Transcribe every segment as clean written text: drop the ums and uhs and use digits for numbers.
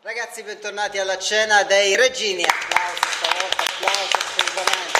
Ragazzi, bentornati alla cena dei regini. Applauso stavolta, applauso assolutamente.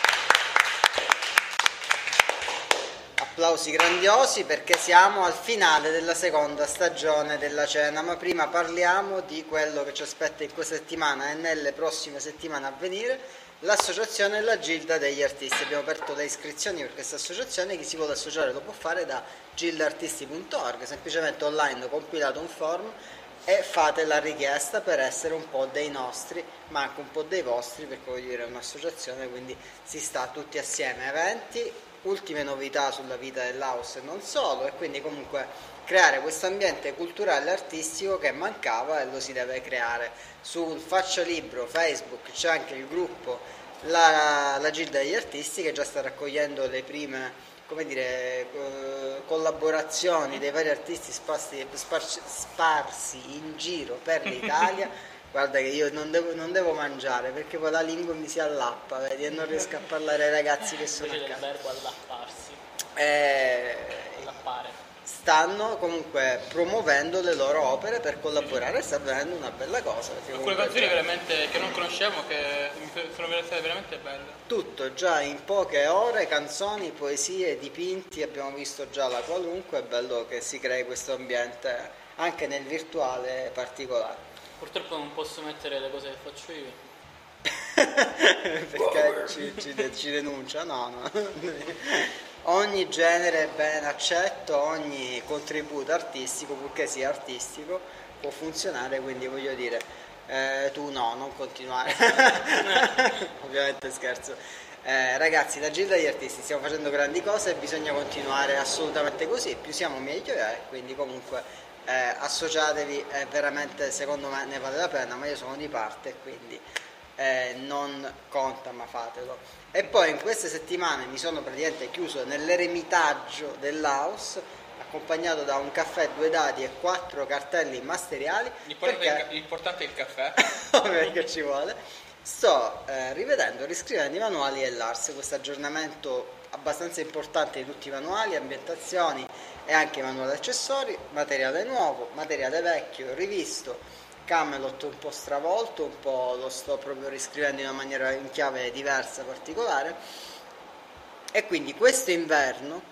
Applausi grandiosi perché siamo al finale della seconda stagione della cena, ma prima parliamo di quello che ci aspetta in questa settimana e nelle prossime settimane a venire, l'associazione e la Gilda degli Artisti. Abbiamo aperto le iscrizioni per questa associazione, chi si vuole associare lo può fare da gildaartisti.org, semplicemente online compilate un form e fate la richiesta per essere un po' dei nostri, ma anche un po' dei vostri, perché voglio dire è un'associazione, quindi si sta tutti assieme. Eventi, ultime novità sulla vita dell'house e non solo, e quindi comunque creare questo ambiente culturale e artistico che mancava e lo si deve creare. Sul Faccia Libro Facebook c'è anche il gruppo la Gilda degli Artisti che già sta raccogliendo le prime, come dire, collaborazioni dei vari artisti sparsi in giro per l'Italia. Guarda che io non devo mangiare perché poi la lingua mi si allappa, vedi, e non riesco a parlare ai ragazzi che sono a Invece del casa. verbo allapparsi, allappare. Stanno comunque promuovendo le loro opere per collaborare e sta avvenendo una bella cosa. Alcune canzoni veramente che non conoscevo, che sono state veramente belle. Tutto già in poche ore, canzoni, poesie, dipinti, abbiamo visto già la qualunque, è bello che si crei questo ambiente anche nel virtuale particolare. Purtroppo non posso mettere le cose che faccio io. Perché ci denuncia? No. Ogni genere è ben accetto, ogni contributo artistico, purché sia artistico, può funzionare, quindi voglio dire, tu no, non continuare. Ovviamente scherzo. Ragazzi, la Gilda degli Artisti, stiamo facendo grandi cose e bisogna continuare assolutamente così, più siamo meglio è, quindi comunque associatevi, veramente secondo me ne vale la pena, ma io sono di parte, quindi non conta, ma fatelo. E poi in queste settimane mi sono praticamente chiuso nell'eremitaggio dell'house, accompagnato da un caffè, 2 dadi e 4 cartelli masteriali. L'importante è il caffè. Perché ci vuole. Sto riscrivendo i manuali e l'ARS, questo aggiornamento abbastanza importante di tutti i manuali, ambientazioni e anche i manuali accessori, materiale nuovo, materiale vecchio, rivisto. Camelot un po' stravolto, un po' lo sto proprio riscrivendo in una maniera, in chiave diversa, particolare, e quindi questo inverno,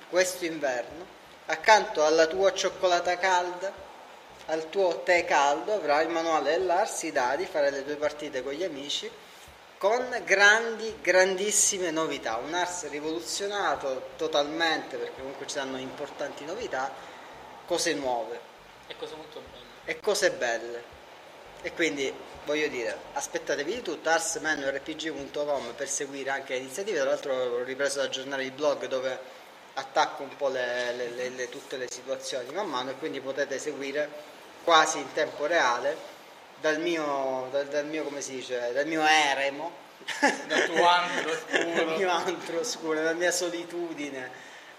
accanto alla tua cioccolata calda, al tuo tè caldo, avrai il manuale dell'Ars, i dadi, fare le 2 partite con gli amici, con grandissime novità, un Ars rivoluzionato totalmente, perché comunque ci saranno importanti novità, cose nuove È cosa molto bella. e cose belle. E quindi voglio dire, aspettatevi di tutto, arsmenurpg.com per seguire anche le iniziative. Tra l'altro ho ripreso ad aggiornare il blog dove attacco un po' tutte le situazioni man mano, e quindi potete seguire quasi in tempo reale dal mio come si dice, dal mio eremo, Dal tuo antro oscuro. dal mio antro oscuro, dalla mia solitudine,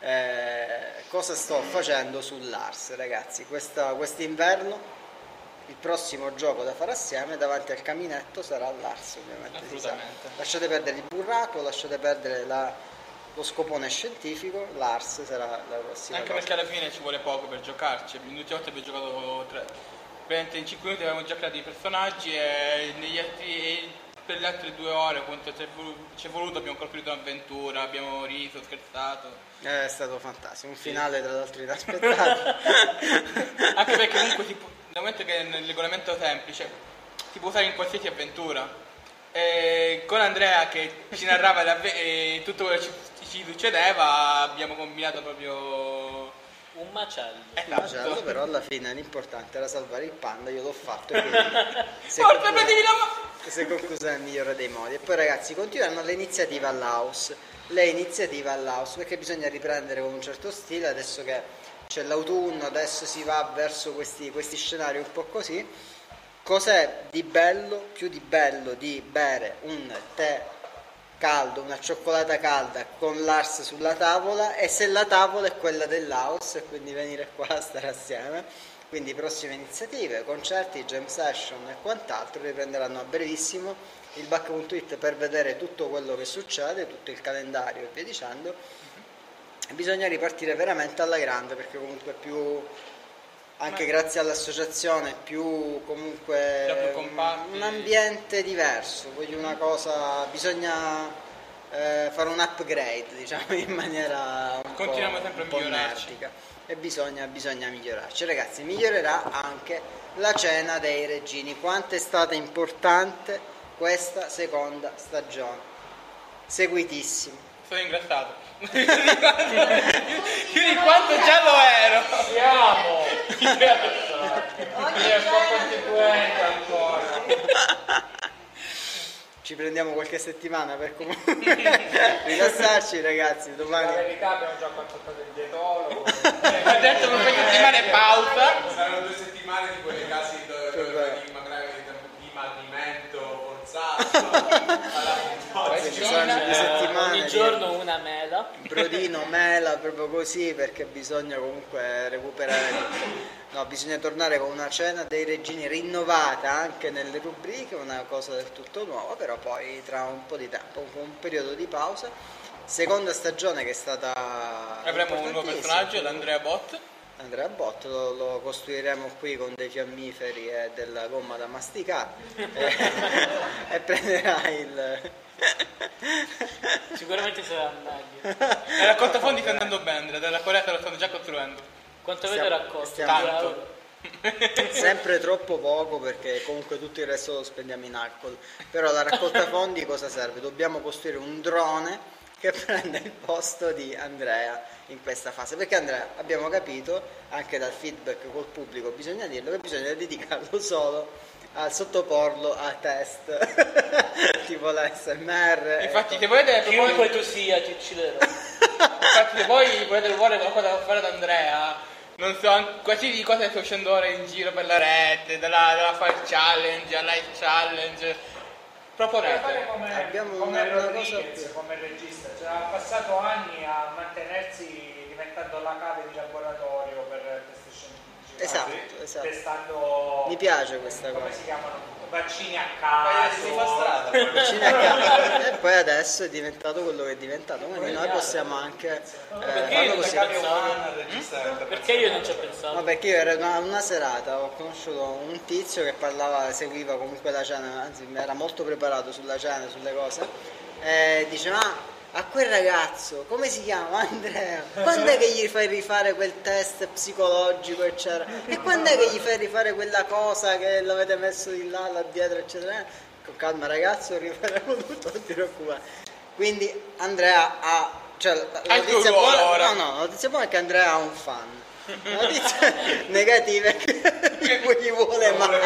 cosa sto facendo sull'Ars, ragazzi. Quest'inverno il prossimo gioco da fare assieme davanti al caminetto sarà l'Ars, ovviamente. Assolutamente. Lasciate perdere il burraco, lasciate perdere lo scopone scientifico, l'Ars sarà la prossima Anche cosa. perché alla fine ci vuole poco per giocarci. L'ultima volta abbiamo giocato praticamente in 5 minuti avevamo già creato i personaggi e per le altre 2 ore appunto ci è voluto, abbiamo costruito un'avventura, abbiamo riso, scherzato. È stato fantastico, un finale tra l'altro inaspettato. Anche perché comunque dal momento che nel regolamento semplice si può usare in qualsiasi avventura. E con Andrea che ci narrava tutto quello che ci succedeva, abbiamo combinato proprio Un macello. Macello, però alla fine l'importante era salvare il panda, io l'ho fatto, e quindi Forza, prendevi la mano! si è conclusa nel migliore dei modi. E poi ragazzi, continuano le iniziative all'house, perché bisogna riprendere con un certo stile, adesso che c'è l'autunno, adesso si va verso questi scenari un po' così. Cos'è di bello, più di bello di bere un tè caldo, una cioccolata calda con l'Ars sulla tavola, e se la tavola è quella dell'house, e quindi venire qua a stare assieme. Quindi prossime iniziative, concerti, jam session e quant'altro riprenderanno a brevissimo il back.it per vedere tutto quello che succede, tutto il calendario e via dicendo. Bisogna ripartire veramente alla grande, perché comunque più anche grazie all'associazione più comunque un ambiente diverso, voglio una cosa, bisogna fare un upgrade, diciamo, in maniera Continuiamo sempre a un po' migliorarci. nerdica. E bisogna migliorarci. Ragazzi, migliorerà anche la cena dei regini. Quanto è stata importante questa seconda stagione. Seguitissimo. Sono ingrassato. Più di quanto già lo ero. Siamo! Ogni Io sto cena- contribuendo ancora. Ci prendiamo qualche settimana per comunque rilassarci, ragazzi. La Domani verità abbiamo già contattato il dietologo. Ha detto che per settimane pausa. Saranno 2 settimane di quelle casi di magari di dimagrimento forzato. ci saranno 2 settimane Ogni di giorno una mela. brodino, mela, proprio così, perché bisogna comunque recuperare. No, bisogna tornare con una cena dei regini rinnovata anche nelle rubriche, una cosa del tutto nuova, però poi tra un po' di tempo, con un periodo di pausa. Seconda stagione che è stata Avremo un nuovo importantissima. personaggio, l'Andrea Bot. Andrea Bot lo costruiremo qui con dei fiammiferi e della gomma da masticare e prenderà il... Sicuramente sarà meglio. La raccolta fondi sta andando bene, Andrea, della Corea lo stanno già costruendo. Quanto avete Stiamo- raccolto? stiamo- 2 euro? Sempre troppo poco perché comunque tutto il resto lo spendiamo in alcol. Però la raccolta fondi cosa serve? Dobbiamo costruire un drone che prende il posto di Andrea in questa fase, perché Andrea, abbiamo capito anche dal feedback col pubblico, bisogna dirlo, che bisogna dedicarlo solo a sottoporlo a test tipo l'ASMR. Infatti, se volete Chiunque tu sia, ti ucciderò. Infatti, se voi volete qualcosa da fare ad Andrea, non so, qualsiasi cosa che sto uscendo ora in giro per la rete, dalla Fire Challenge, all'Ice Challenge, proponete. Abbiamo come una cosa Rodriguez, più. come regista, cioè, ha passato anni a mantenersi diventando la cave di laboratorio per test scientifici. Esatto. Testando. Mi piace questa come cosa. si chiamano? Vaccini a Si fa caso. strada. Vicino a casa. E poi adesso è diventato quello che è diventato, quindi noi possiamo anche farlo così. Perché io non ci ho pensato? No, perché io ero una serata, ho conosciuto un tizio che seguiva comunque la cena, anzi era molto preparato sulla cena, sulle cose, e dice: ma a quel ragazzo, come si chiama? Andrea, quando è che gli fai rifare quel test psicologico eccetera? E quando è che gli fai rifare quella cosa che l'avete messo di là dietro eccetera? Con calma ragazzo, rifaremo tutto, non ti preoccupare. Quindi Andrea ha, cioè la il tuo notizia ruolo buona, ora. no, la notizia buona è che Andrea ha un fan. La notizia negativa è che gli vuole male.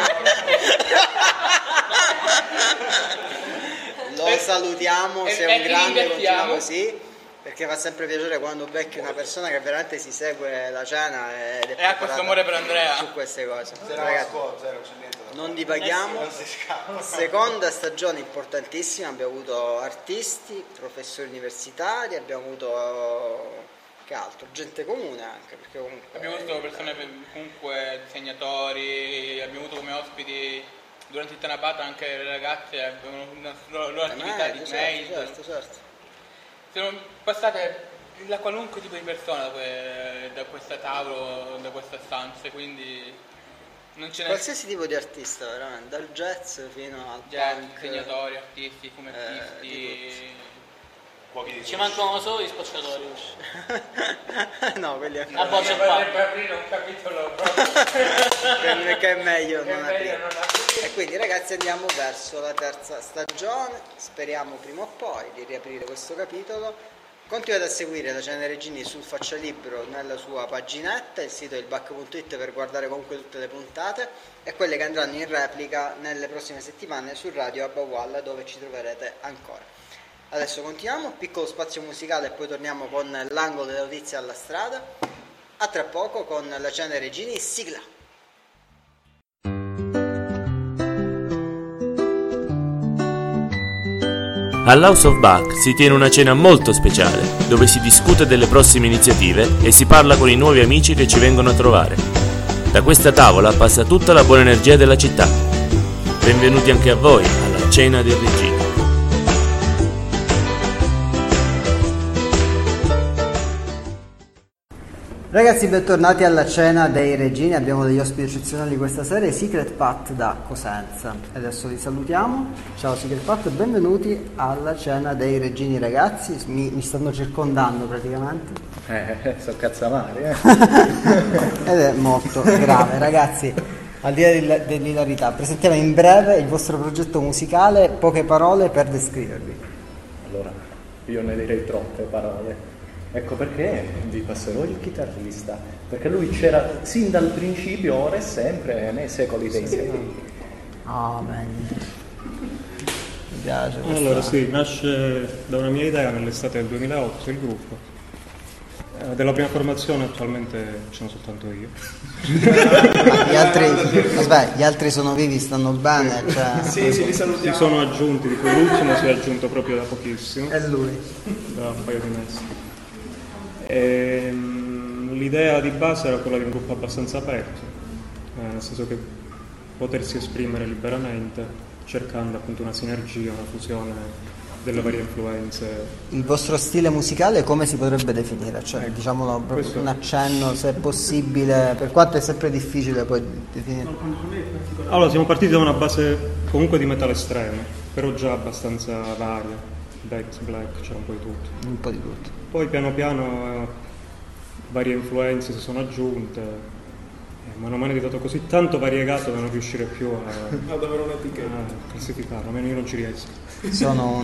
Lo salutiamo, e sei un ti grande, continua ringraziamo. così, perché fa sempre piacere quando becchi una persona che veramente si segue la cena ed è E ha preparata questo amore per Andrea. su queste cose. Zero Ragazzi, scuola, zero, c'è niente da non divaghiamo. Non si scappa. Seconda stagione importantissima, abbiamo avuto artisti, professori universitari, abbiamo avuto che altro? Gente comune anche, perché comunque Abbiamo avuto persone comunque disegnatori, abbiamo avuto come ospiti durante il Tanabata anche le ragazze, avevano una loro attività di mail. certo. Sono passate da qualunque tipo di persona da questa tavolo, da questa stanza, quindi non ce n'è Qualsiasi tipo di artista, veramente, dal jazz fino al jazz, punk. disegnatori, artisti, fumettisti. Pochi di Ci mancano solo gli spacciatori. No, quelli è A voce Potrebbe aprire un capitolo proprio. che è meglio Che è non meglio aprire. non aprire. E quindi ragazzi andiamo verso la terza stagione, speriamo prima o poi di riaprire questo capitolo. Continuate a seguire la Cena dei Regini sul Faccialibro nella sua paginetta, il sito è ilbac.it per guardare comunque tutte le puntate e quelle che andranno in replica nelle prossime settimane su Radio Abba Walla, dove ci troverete ancora. Adesso continuiamo, piccolo spazio musicale e poi torniamo con l'angolo delle notizie alla strada. A tra poco con la Cena dei Regini, sigla. All'House of Bach si tiene una cena molto speciale, dove si discute delle prossime iniziative e si parla con i nuovi amici che ci vengono a trovare. Da questa tavola passa tutta la buona energia della città. Benvenuti anche a voi alla Cena del Regino. Ragazzi, bentornati alla cena dei regini. Abbiamo degli ospiti eccezionali questa sera, i Secret Pat da Cosenza. Adesso li salutiamo. Ciao Secret Pat, benvenuti alla cena dei regini, ragazzi. Mi stanno circondando praticamente. So cazzamari, Ed è molto grave, ragazzi. Al di là dell'ilarità, presentiamo in breve il vostro progetto musicale, poche parole per descrivervi. Allora, io ne direi troppe parole. Ecco perché vi passerò il chitarrista, perché lui c'era sin dal principio, ora e sempre, nei secoli dei secoli. Amen. Mi piace questa. Allora sì, nasce da una mia idea nell'estate del 2008 il gruppo. Della prima formazione attualmente sono soltanto io. Gli altri sono vivi, stanno bene, cioè... Sì, li salutiamo. Si sono aggiunti, di cui l'ultimo si è aggiunto proprio da pochissimo. È lui. Da un paio di mesi. L'idea di base era quella di un gruppo abbastanza aperto, nel senso che potersi esprimere liberamente, cercando appunto una sinergia, una fusione delle varie influenze. Il vostro stile musicale come si potrebbe definire? Cioè, diciamolo proprio un accenno, se è possibile, per quanto è sempre difficile poi definire. Allora, siamo partiti da una base comunque di metal estremo, però già abbastanza varia. Death, black, c'era un po' di tutto. Un po' di tutto. Poi piano piano varie influenze si sono aggiunte, mano a mano è diventato così tanto variegato da non riuscire più ad avere un'etichetta, a classificarlo, almeno io non ci riesco. Sono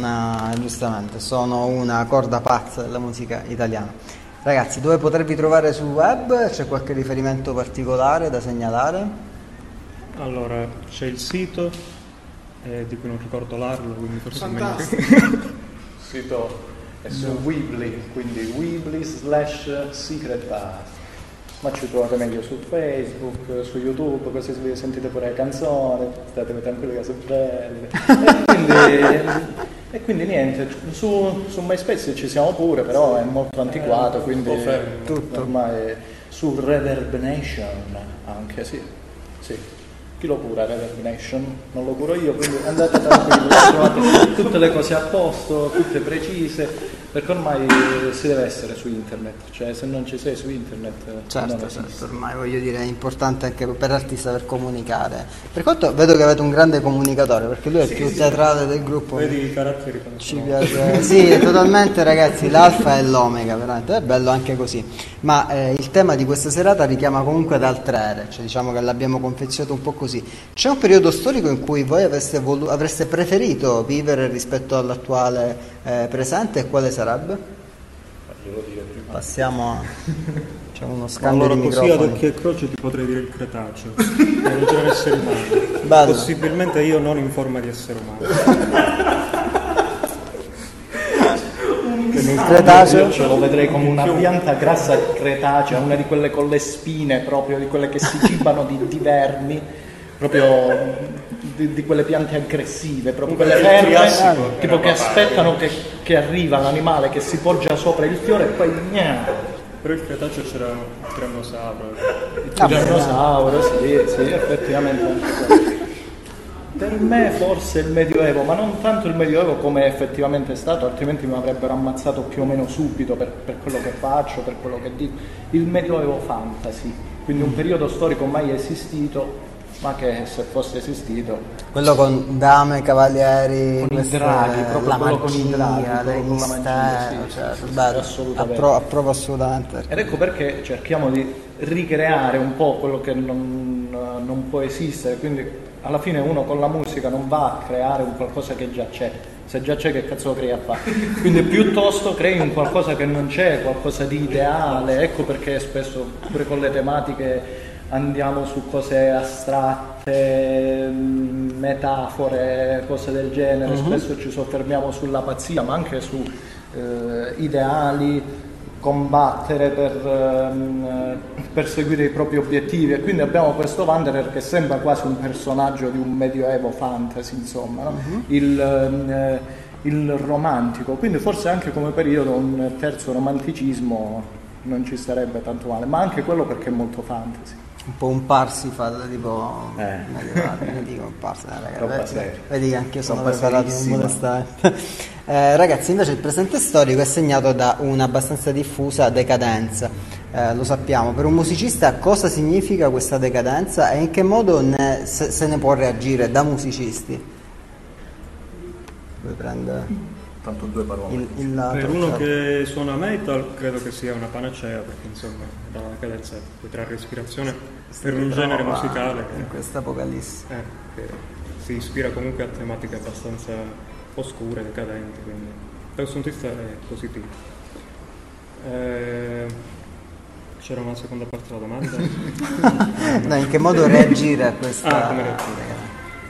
una corda pazza della musica italiana. Ragazzi, dove potervi trovare sul web? C'è qualche riferimento particolare da segnalare? Allora, c'è il sito, di cui non ricordo l'ARL, quindi forse è meglio. Il sito è su Weebly, quindi Weebly/Secret Pat. Ma ci trovate meglio su Facebook, su YouTube, così vi sentite pure le canzoni, state tranquilli che sono belle. E quindi niente, su MySpace ci siamo pure, però è molto antiquato, quindi tutto ormai su Reverb Nation anche, sì. Chi lo cura Reverb Nation? Non lo curo io, quindi andate tranquilli, trovate tutte le cose a posto, tutte precise, perché ormai si deve essere su internet, cioè se non ci sei su internet non esiste. Certo, ormai voglio dire è importante anche per l'artista per comunicare. Per quanto vedo che avete un grande comunicatore, perché lui è il più teatrale del gruppo. Vedi i caratteri quando Ci piace. Sì, totalmente ragazzi, l'alfa e l'omega, veramente, è bello anche così. Ma il tema di questa serata richiama comunque ad altre ere, cioè diciamo che l'abbiamo confezionato un po' così. C'è un periodo storico in cui voi avreste preferito vivere rispetto all'attuale presente, e quale sarebbe? Passiamo a... c'è uno scambio allora, di così microfoni. ad occhio e croce ti potrei dire il Cretaceo, non c'era essere umano. Bello. Possibilmente io non in forma di essere umano. Quindi il Cretaceo Io ce lo vedrei come una pianta grassa cretacea, una di quelle con le spine, proprio di quelle che si cibano di vermi, proprio di quelle piante aggressive, proprio quelle ferme, tipo che aspettano che arriva l'animale, che si poggia sopra il fiore e poi Però il Cretaceo c'era il tirannosauro. il tirannosauro, sì, effettivamente anche quello. Per me forse il Medioevo, ma non tanto il Medioevo come effettivamente è stato, altrimenti mi avrebbero ammazzato più o meno subito per quello che faccio, per quello che dico. Il Medioevo fantasy, quindi un periodo storico mai esistito, ma che se fosse esistito... quello con dame, cavalieri, Con i draghi, proprio la quello magia, con i draghi, dei proprio con la magia, misteri, sì, cioè, sì, bello. assolutamente. Approvo assolutamente. Ed ecco perché cerchiamo di ricreare un po' quello che non può esistere, quindi alla fine uno con la musica non va a creare un qualcosa che già c'è, se già c'è che cazzo lo crei a fare? Quindi piuttosto crei un qualcosa che non c'è, qualcosa di ideale, ecco perché spesso pure con le tematiche andiamo su cose astratte, metafore, cose del genere, spesso ci soffermiamo sulla pazzia, ma anche su ideali, combattere per perseguire i propri obiettivi, e quindi abbiamo questo Wanderer che sembra quasi un personaggio di un medioevo fantasy, insomma, no? Il romantico, quindi forse anche come periodo un terzo romanticismo non ci sarebbe tanto male, ma anche quello perché è molto fantasy. Un po' un Parsifal tipo medievale, dico un Parsifal, ragazzi. Vedi che anche io sono preparato modestamente. Ragazzi, invece il presente storico è segnato da un'abbastanza diffusa decadenza. lo sappiamo. Per un musicista cosa significa questa decadenza e in che modo se ne può reagire da musicisti? Vuoi prendere? Tanto due parole. Per uno che suona metal credo che sia una panacea, perché insomma dà una cadenza di respirazione per un genere musicale in questa apocalisse che si ispira comunque a tematiche abbastanza oscure, decadenti, quindi da questo punto di vista è positivo. C'era una seconda parte della domanda? No, in che modo reagire a questa... come reagire?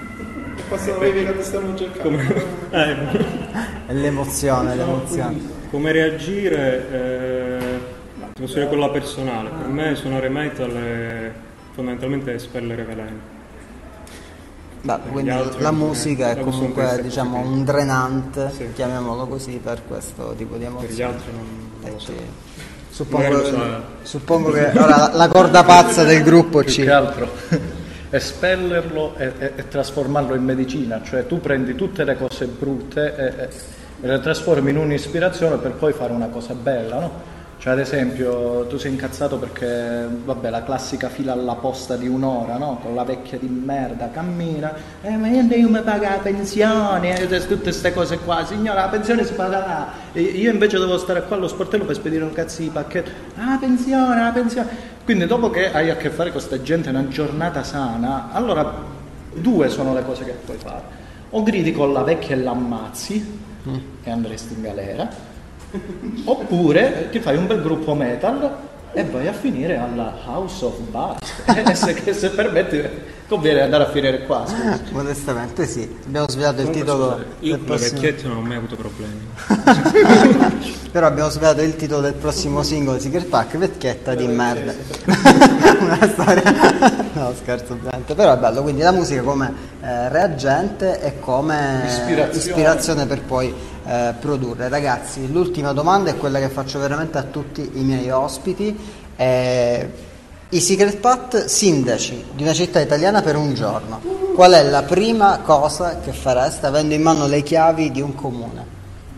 È l'emozione. Come reagire? Ti posso dire quella personale. Per me suonare metal è fondamentalmente espellere veleno. Quindi la musica è comunque diciamo un drenante, sì, chiamiamolo così, per questo tipo di emozioni. Per gli altri non lo so. Suppongo che ora la corda pazza del gruppo più che altro espellerlo e trasformarlo in medicina, cioè tu prendi tutte le cose brutte e le trasformi in un'ispirazione per poi fare una cosa bella, no? Cioè ad esempio tu sei incazzato perché la classica fila alla posta di un'ora, no? Con la vecchia di merda cammina, ma io mi pago la pensione, tutte queste cose qua, signora la pensione si paga là, io invece devo stare qua allo sportello per spedire un cazzo di pacchetto, la pensione. Quindi dopo che hai a che fare con questa gente una giornata sana, allora due sono le cose che puoi fare: o gridi con la vecchia e l'ammazzi e andresti in galera, oppure ti fai un bel gruppo metal e vai a finire alla House of Bast. se permetti conviene andare a finire qua, scusa. Modestamente sì, abbiamo svelato il titolo. Io con le vecchiette non ho mai avuto problemi. Però abbiamo svelato il titolo del prossimo singolo di Secret Pack, Vecchietta di merda. Una storia. No, scherzo ovviamente. Però è bello, quindi la musica come reagente e come ispirazione per poi produrre. Ragazzi, l'ultima domanda è quella che faccio veramente a tutti i miei ospiti. I Secret Path, sindaci di una città italiana per un giorno, qual è la prima cosa che fareste avendo in mano le chiavi di un comune?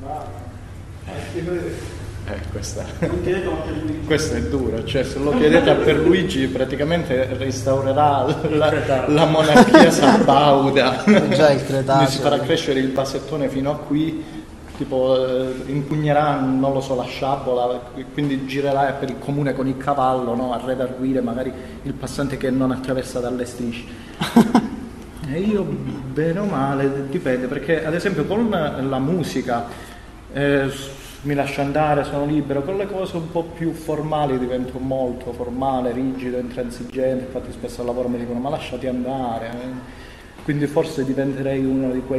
Questo è duro, cioè se lo chiedete a Pierluigi praticamente restaurerà la monarchia sabauda. Già il Cretaceo. Si farà crescere il basettone fino a qui, tipo impugnerà, non lo so, la sciabola, quindi girerà per il comune con il cavallo, no? A redarguire magari il passante che non attraversa dalle strisce. E io bene o male dipende, perché ad esempio con la musica mi lascio andare, sono libero, con le cose un po' più formali divento molto formale, rigido, intransigente. Infatti spesso al lavoro mi dicono ma lasciati andare, quindi forse diventerei uno di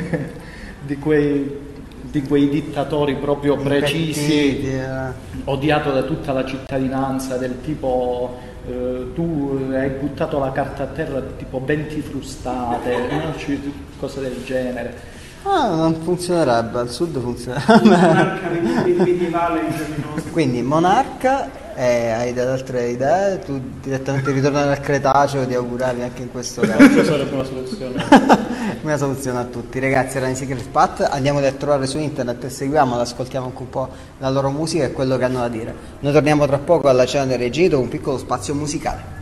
quei dittatori proprio precisi, odiato da tutta la cittadinanza, del tipo tu hai buttato la carta a terra, tipo 20 frustate, no? Cose del genere. Non funzionerebbe, al sud funzionerebbe. Monarca medievale in giorni nostri. Quindi monarca, hai delle altre idee? Tu direttamente ritornare al Cretaceo, ti auguravi anche in questo caso? Questa sarebbe una soluzione. Una soluzione a tutti. Ragazzi, era in Secret Path, andiamoli a trovare su internet e seguiamo, ascoltiamo anche un po' la loro musica e quello che hanno da dire. Noi torniamo tra poco alla cena dei regini dopo un piccolo spazio musicale.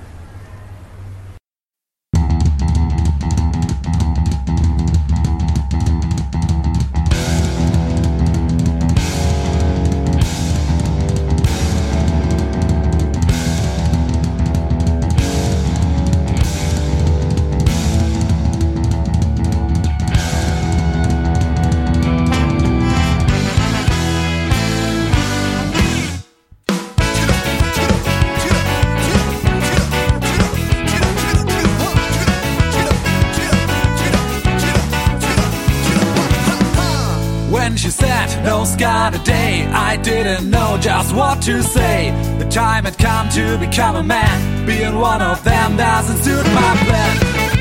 Got a day, I didn't know just what to say. The time had come to become a man. Being one of them doesn't suit my plan.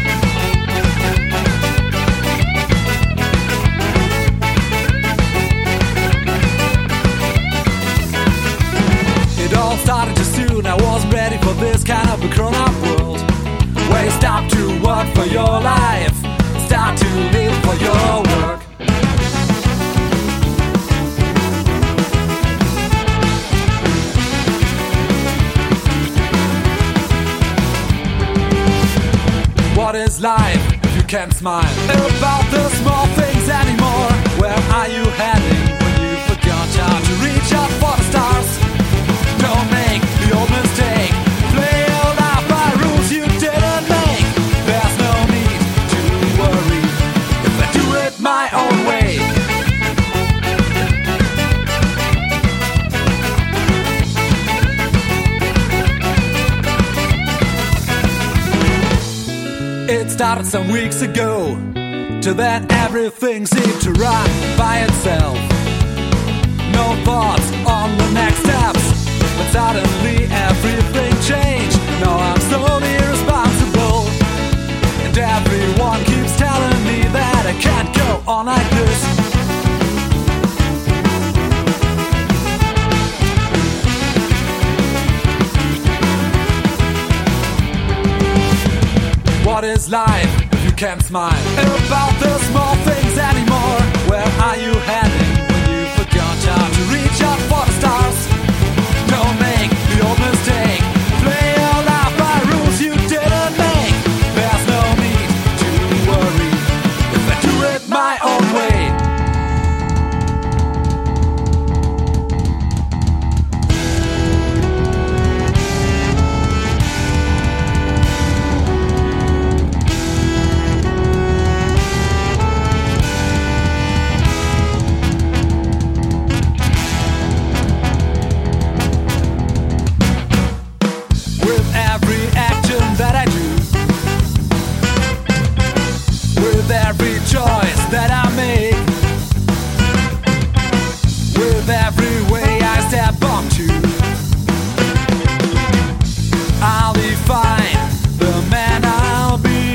It all started too soon. I wasn't ready for this kind of a grown-up world, where you stop to work for your life, start to live for your work. can't smile about the small things anymore. Where are you heading when you forgot how to reach out for the stars? Don't make the old mistake. Play all out by rules you didn't make. There's no need to worry if I do it my own way. It started some weeks ago, till then everything seemed to run by itself. No thoughts on the next steps, but suddenly everything changed. Now I'm slowly responsible, and everyone keeps telling me that I can't go on like this. What is life if you can't smile about the small things anymore? Where are you heading when you forgot how to reach out for the stars? Don't make the old mistake. Play all out by rules you didn't make. There's no need to worry if I do it my own way. Every choice that I make, with every way I step onto, I'll define the man I'll be.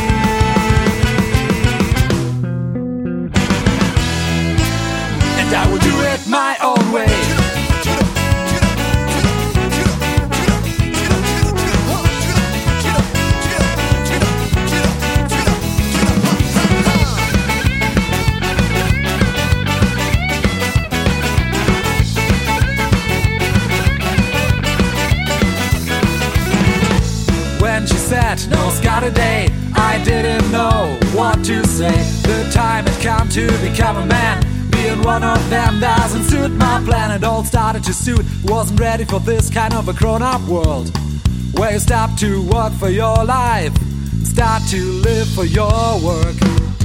And I will do it my own way. No Saturday, I didn't know what to say. The time had come to become a man. Being one of them doesn't suit my plan. It all started to suit. Wasn't ready for this kind of a grown-up world, where you stop to work for your life and start to live for your work.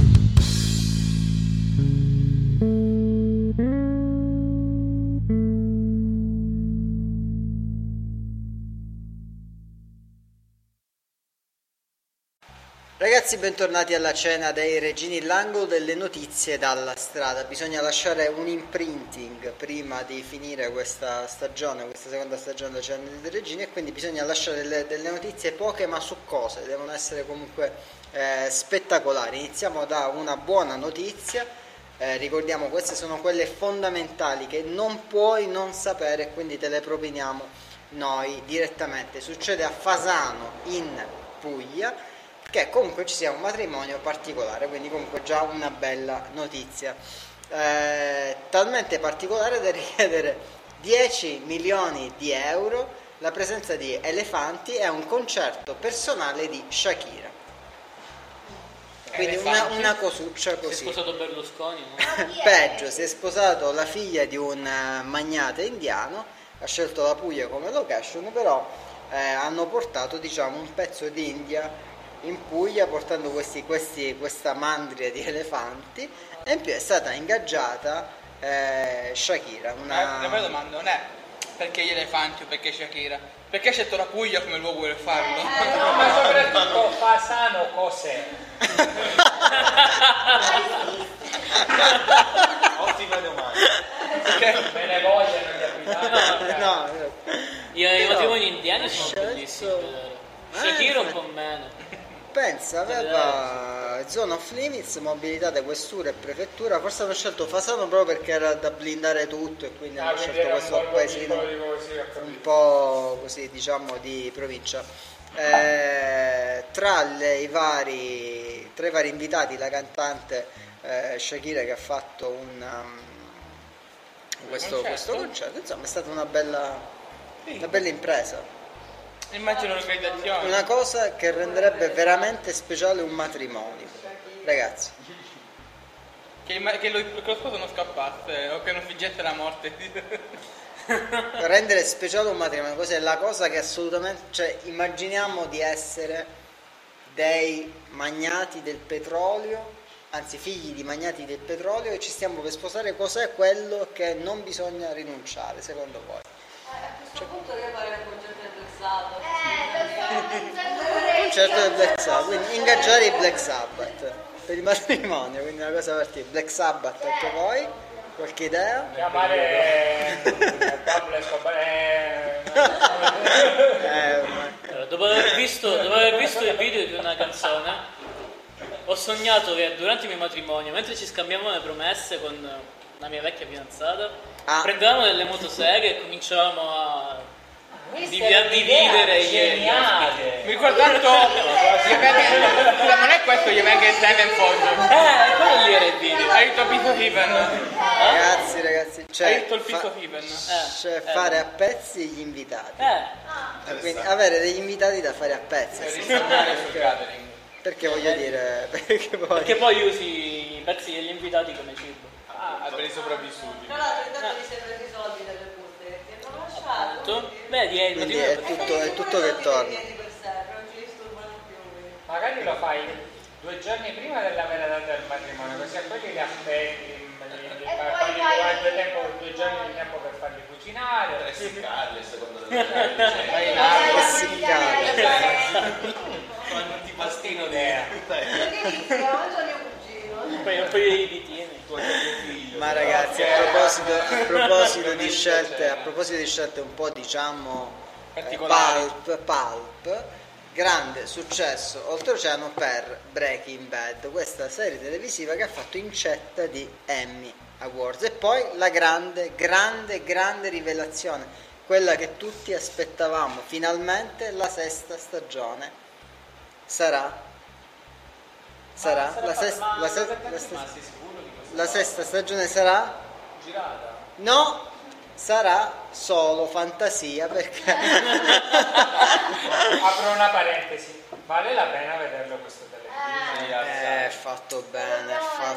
Ragazzi, bentornati alla cena dei Regini, l'angolo delle notizie dalla strada. Bisogna lasciare un imprinting prima di finire questa stagione, questa seconda stagione della cena dei Regini, e quindi bisogna lasciare delle notizie, poche ma succose, devono essere comunque spettacolari. Iniziamo da una buona notizia. Ricordiamo, queste sono quelle fondamentali che non puoi non sapere, e quindi te le proponiamo noi direttamente. Succede a Fasano in Puglia, che comunque ci sia un matrimonio particolare, quindi comunque già una bella notizia, talmente particolare da richiedere 10 milioni di euro, la presenza di elefanti e un concerto personale di Shakira. Quindi una cosuccia così. Si è sposato Berlusconi, no? Peggio, si è sposato la figlia di un magnate indiano, ha scelto la Puglia come location, però hanno portato, diciamo, un pezzo di India in Puglia, portando questa mandria di elefanti, e in più è stata ingaggiata Shakira. La mia domanda non è perché gli elefanti o perché Shakira, perché ha scelto la Puglia come luogo per farlo? Ma soprattutto Fasano cos'è? Ottima domanda. Me ne vogliono gli abitanti. No. I matrimoni indiani sono bellissimi. Shakira un po' meno. Pensa, aveva zona off limits, mobilità da questura e prefettura. Forse hanno scelto Fasano proprio perché era da blindare tutto, e quindi hanno scelto questo paesino un po' così, diciamo, di provincia. Tra i vari invitati la cantante Shakira, che ha fatto questo concerto. Insomma, è stata una bella impresa. Immagino l'organizzazione. Una cosa che renderebbe veramente speciale un matrimonio, ragazzi. Che lo sposo non scappasse o che non fingesse la morte. Rendere speciale un matrimonio, cos'è la cosa che assolutamente, cioè immaginiamo di essere dei magnati del petrolio, anzi figli di magnati del petrolio, e ci stiamo per sposare. Cos'è quello che non bisogna rinunciare secondo voi? A questo punto io farei un concerto del Black Sabbath. Concerto del Black Sabbath, quindi ingaggiare i Black Sabbath per il matrimonio, quindi una cosa partita. Black Sabbath anche voi? Qualche idea? Chiamare Pablo Escobar. Allora, dopo aver visto il video di una canzone, ho sognato che durante il mio matrimonio, mentre ci scambiavamo le promesse con la mia vecchia fidanzata, prendevamo delle motoseghe e cominciavamo a dividere gli ospiti. Mi ricordo tanto non è questo gli venga il Sevenfold. Quello lì era il video. Hai detto Piece of Heaven. Ragazzi, cioè, Hai detto il Piece of Heaven. cioè fare a pezzi gli invitati. Quindi avere degli invitati da fare a pezzi. Perché voglio dire, perché poi usi i pezzi degli invitati come cibo. Per i sopravvissuti. Tra l'altro intanto mi sembra i soldi delle buste che ti hanno lasciato. Vedi, quindi è tutto che torna. Non ci disturbano più. Magari lo fai 2 giorni prima della vera data del matrimonio, così a quelli li aspetti, hai 2 giorni di tempo per farli cucinare. Per essiccarli, secondo me. Con un tipastino di... Un paio di ditini. Ma ragazzi, a proposito di scelte un po' diciamo pulp, grande successo oltreoceano per Breaking Bad, questa serie televisiva che ha fatto incetta di Emmy Awards. E poi la grande rivelazione, quella che tutti aspettavamo, finalmente la 6ª stagione sarà la 6ª stagione sarà girata. No, sarà solo fantasia, perché apro una parentesi, vale la pena vederlo questo telefilm? è fatto bene,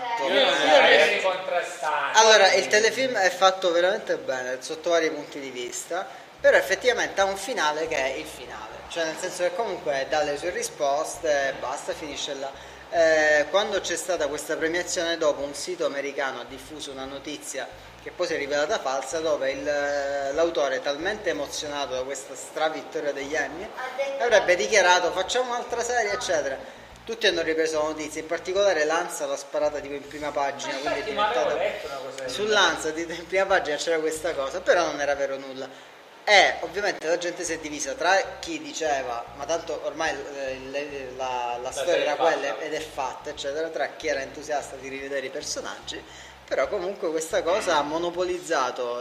Io contrastante. Allora, il telefilm è fatto veramente bene sotto vari punti di vista, però effettivamente ha un finale che è il finale, cioè nel senso che comunque dà le sue risposte e basta, finisce là. Quando c'è stata questa premiazione, dopo un sito americano ha diffuso una notizia che poi si è rivelata falsa, dove l'autore, talmente emozionato da questa stravittoria degli Emmy, avrebbe dichiarato facciamo un'altra serie eccetera. Tutti hanno ripreso la notizia, in particolare l'Ansa l'ha sparata tipo in prima pagina, quindi è diventato sull'Ansa in prima pagina c'era questa cosa, però non era vero nulla. E ovviamente la gente si è divisa tra chi diceva ma tanto ormai la storia era quella ed è fatta eccetera, tra chi era entusiasta di rivedere i personaggi, però comunque questa cosa ha monopolizzato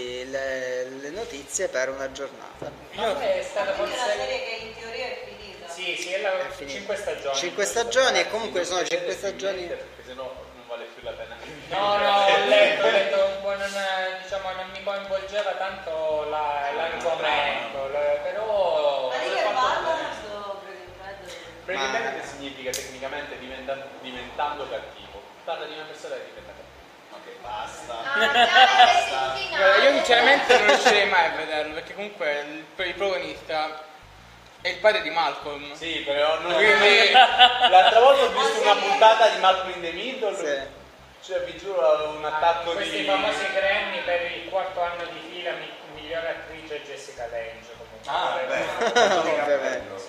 le notizie per una giornata. È stata forse una serie che in teoria è finita. Sì, è 5 stagioni. 5 stagioni e comunque sono 5 stagioni. Perché sennò non vale più la pena. No, ho letto non mi coinvolgeva tanto l'argomento, però... Ma di che parla questo Breaking Bad? Breaking Bad che significa tecnicamente diventando cattivo. Parla di una persona che diventa cattiva. Ok, basta. Io sinceramente non riuscirei mai a vederlo, perché comunque il protagonista è il padre di Malcolm. Sì, però quindi l'altra volta ho visto una puntata di Malcolm in the Middle. Sì. Cioè vi giuro un attacco questi famosi Grammy per il 4º anno di fila, migliore attrice Jessica Lange comunque. Ovviamente.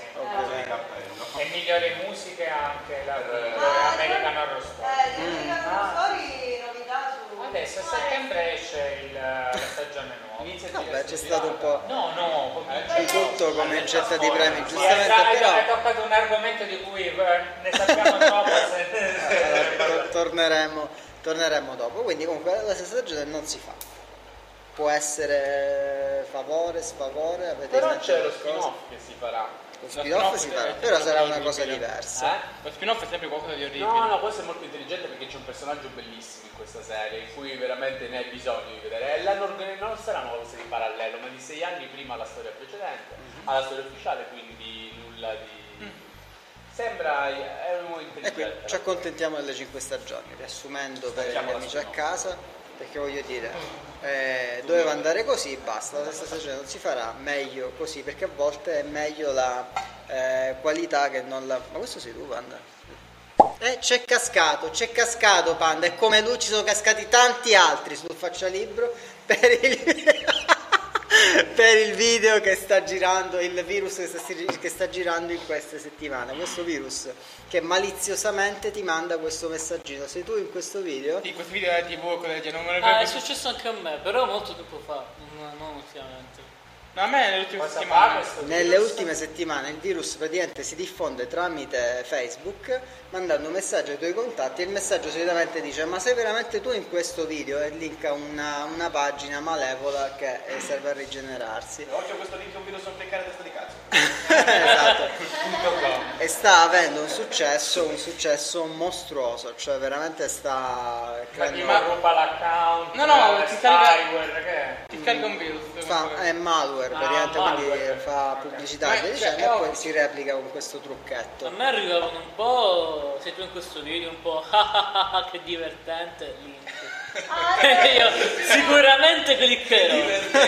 E migliore musiche anche la American Horror Story. Adesso a settembre esce la stagione nuova. Vabbè, c'è stato un po' No, di tutto come incetta di premi, giustamente, giustamente, però hai toccato un argomento di cui ne sappiamo troppo. torneremo dopo. Quindi comunque la stessa stagione non si fa, può essere favore, sfavore, avete Però in mente c'è lo qualcosa? spin-off che si farà. Lo spin-off si farà, però sarà una cosa diversa. Lo spin-off è sempre qualcosa di orribile. No, questo è molto intelligente perché c'è un personaggio bellissimo in questa serie in cui veramente ne hai bisogno di vedere. E non sarà una cosa di parallelo, ma di 6 anni prima alla storia precedente, alla storia ufficiale, quindi nulla di... Sembra è un intelligente. Ci accontentiamo delle 5 stagioni, riassumendo per gli amici a casa, perché voglio dire, doveva andare così, basta, la terza stagione non si farà, meglio così, perché a volte è meglio la qualità che non la... Ma questo sei tu, Panda? C'è cascato Panda, e come lui ci sono cascati tanti altri sul faccialibro per il video che sta girando, il virus che sta girando in queste settimane, questo virus che maliziosamente ti manda questo messaggino. Sei tu in questo video? Sì, questo video è TV, non me lo è successo anche a me, però molto tempo fa, non ultimamente. No, a me nelle ultime settimane il virus praticamente si diffonde tramite Facebook, mandando un messaggio ai tuoi contatti, e il messaggio solitamente dice: ma sei veramente tu in questo video? E linka una pagina malevola che serve a rigenerarsi. Occhio, questo link è un virus non cliccare testa di cazzo. Esatto. E sta avendo un successo mostruoso, cioè veramente sta creando... Ma ruba l'account, ti carica un virus. È malware, praticamente, quindi fa pubblicità e dicendo, e poi si replica con questo trucchetto. A me arrivavano un po', sei tu in questo video, un po' che divertente link. Io sicuramente cliccherò.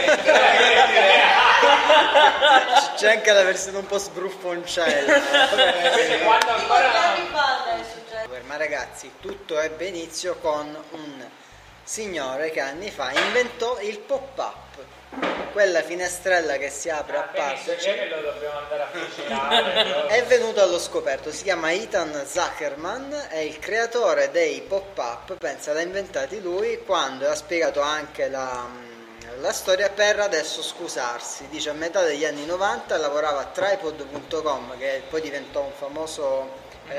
C'è anche la versione un po' sbruffoncella. Quando ancora Ma ragazzi, tutto ebbe inizio con un signore che anni fa inventò il pop-up, quella finestrella che si apre a parte. Che lo dobbiamo andare a fucilare. È venuto allo scoperto, si chiama Ethan Zuckerman, è il creatore dei pop-up, pensa, l'ha inventati lui, quando ha spiegato anche la storia per adesso scusarsi. Dice: a metà degli anni 90 lavorava a tripod.com, che poi diventò un famoso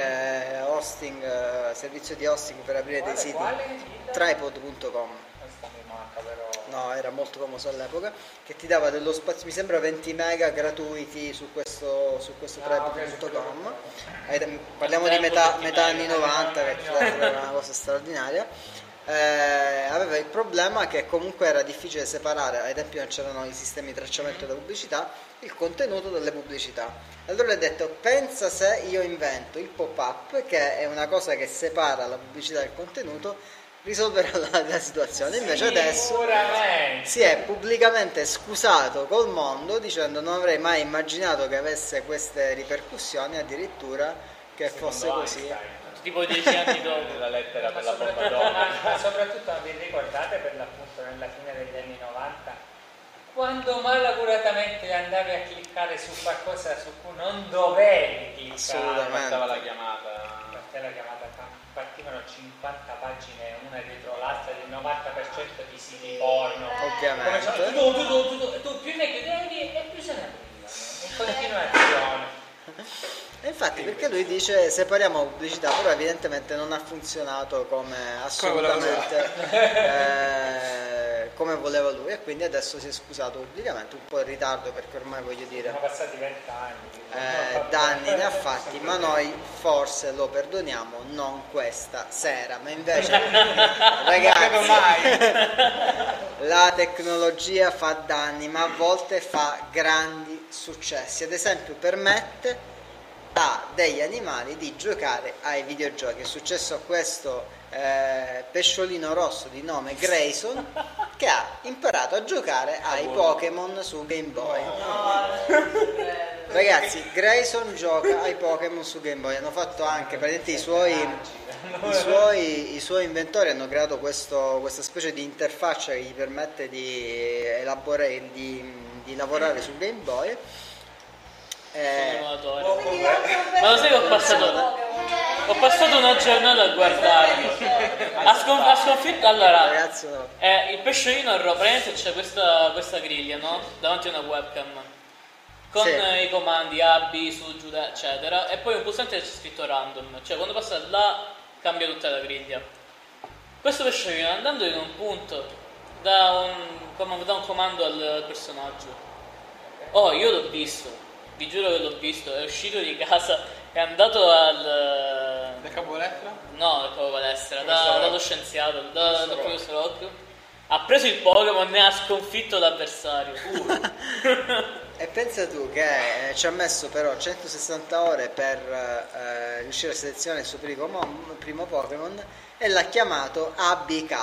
servizio di hosting per aprire dei siti. Tripod.com. No, era molto famoso all'epoca, che ti dava dello spazio, mi sembra 20 mega gratuiti su questo tripod.com. Parliamo di metà anni 90, che era una cosa straordinaria. Aveva il problema che comunque era difficile separare, ai tempi non c'erano i sistemi di tracciamento della pubblicità, il contenuto dalle pubblicità. Allora ho detto: pensa se io invento il pop-up, che è una cosa che separa la pubblicità dal contenuto, risolverà la situazione. Invece adesso si è pubblicamente scusato col mondo dicendo: non avrei mai immaginato che avesse queste ripercussioni, addirittura che fosse così. Tipo 10 anni dopo la lettera per la bomba d'oro. Ma soprattutto vi ricordate per l'appunto nella fine degli anni 90 quando malacuratamente andavi a cliccare su qualcosa su cui non dovevi cliccare? Assolutamente. La chiamata partivano 50 pagine una dietro l'altra, del 90% di siti porno. Ovviamente. Tu più ne chiudevi e più se ne aprivano in continuazione. E infatti, perché lui dice: separiamo la pubblicità, però evidentemente non ha funzionato come come voleva lui, e quindi adesso si è scusato pubblicamente, un po' in ritardo perché ormai, voglio dire, sono passati 20 anni. Danni ne ha fatti, ma noi forse lo perdoniamo, non questa sera. Ma invece ragazzi, la tecnologia fa danni, ma a volte fa grandi successi. Ad esempio, permette a degli animali di giocare ai videogiochi. È successo a questo pesciolino rosso di nome Grayson, che ha imparato a giocare ai Pokémon su Game Boy. Ragazzi, Grayson gioca ai Pokémon su Game Boy. Hanno fatto anche praticamente i suoi inventori hanno creato questa specie di interfaccia che gli permette di elaborare, di lavorare su Game Boy. Ma lo sai che ho passato una giornata a guardarlo. Ha sconfitto. Allora, ragazzi, no. Il pesciolino praticamente c'è questa griglia, no? Davanti a una webcam con i comandi A, B, su, giù, eccetera, e poi un pulsante che c'è scritto random, cioè quando passa là cambia tutta la griglia. Questo pesciolino, andando in un punto dà un comando al personaggio. Oh, io l'ho visto, vi giuro che l'ho visto, è uscito di casa, è andato al... Da capovalestra? No, dal capovalestra, dallo scienziato, dal professor Rock. Ha preso il Pokémon e ha sconfitto l'avversario. E pensa tu che ci ha messo però 160 ore per riuscire a selezionare il suo primo Pokémon e l'ha chiamato ABK.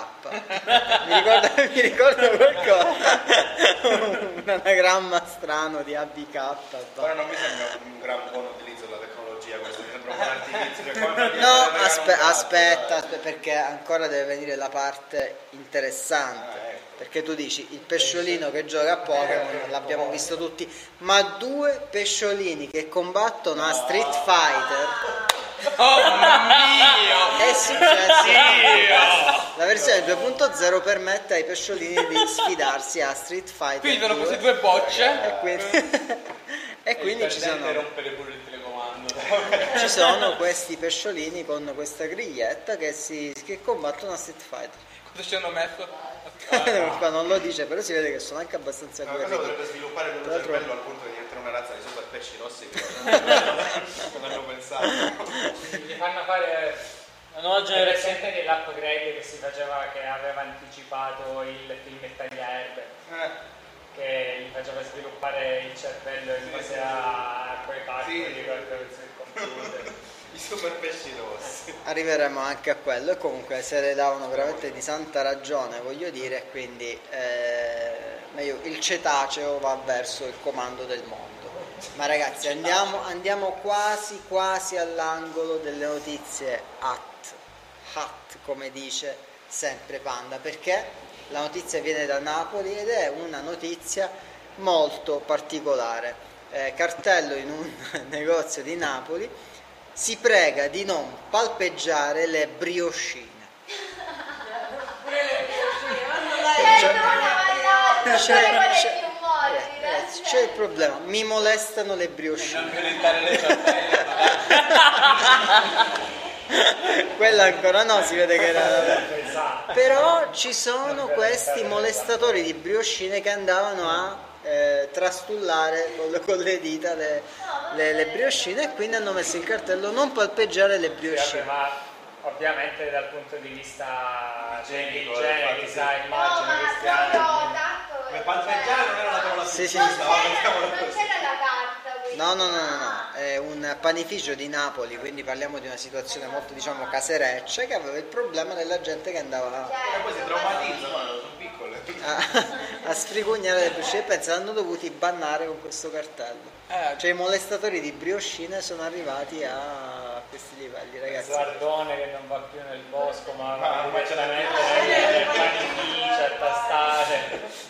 mi ricorda qualcosa? Un anagramma strano di ABK. Ora non mi sembra un gran buon utilizzo della tecnologia, questo mi sembra un artifizio. No, aspetta, perché ancora deve venire la parte interessante. Perché tu dici il pesciolino che gioca a Pokémon, l'abbiamo visto tutti, ma 2 pesciolini che combattono a Street Fighter. Oh mio! È successo. La versione 2.0 permette ai pesciolini di sfidarsi a Street Fighter. Quindi sono queste 2 bocce. E quindi ci sono... rompere pure il telecomando. Ci sono questi pesciolini con questa griglietta che combattono a Street Fighter. Cosa ci hanno messo? Qua non lo dice, però si vede che sono anche abbastanza guerrieri. Cosa potrebbe sviluppare il loro cervello al punto di diventare una razza di super pesci rossi che non hanno pensato. Gli fanno fare la nuova generazione dell'upgrade che si faceva, che aveva anticipato il film Tagliaerbe, che gli faceva sviluppare il cervello in base a quei calcoli di qualcosa del computer. I super pesci rossi. Arriveremo anche a quello, e comunque se le davano veramente di santa ragione, voglio dire, quindi il cetaceo va verso il comando del mondo. Ma ragazzi, andiamo quasi all'angolo delle notizie hot, come dice sempre Panda, perché la notizia viene da Napoli ed è una notizia molto particolare. Cartello in un negozio di Napoli: si prega di non palpeggiare le briochine. C'è il problema, mi molestano le briochine. Non violentare le ciambelle. Quella ancora no, si vede che era... Però ci sono questi molestatori di briochine che andavano a trastullare con le dita le briochine, e quindi hanno messo il cartello non palpeggiare le briochine. Ma ovviamente dal punto di vista igienico, chissà, immagino come palpeggiare non era una parola sì. Non c'era la carta, quindi. No, è un panificio di Napoli, quindi parliamo di una situazione molto, diciamo, casereccia, che aveva il problema della gente che andava e poi si traumatizza, sono piccole, a sfrigognare le briochine, e pensa, hanno dovuti bannare con questo cartello. Cioè i molestatori di briochine sono arrivati a questi livelli, ragazzi. Guardone che non va più nel bosco, ma invece la mette nel panificio a tastare.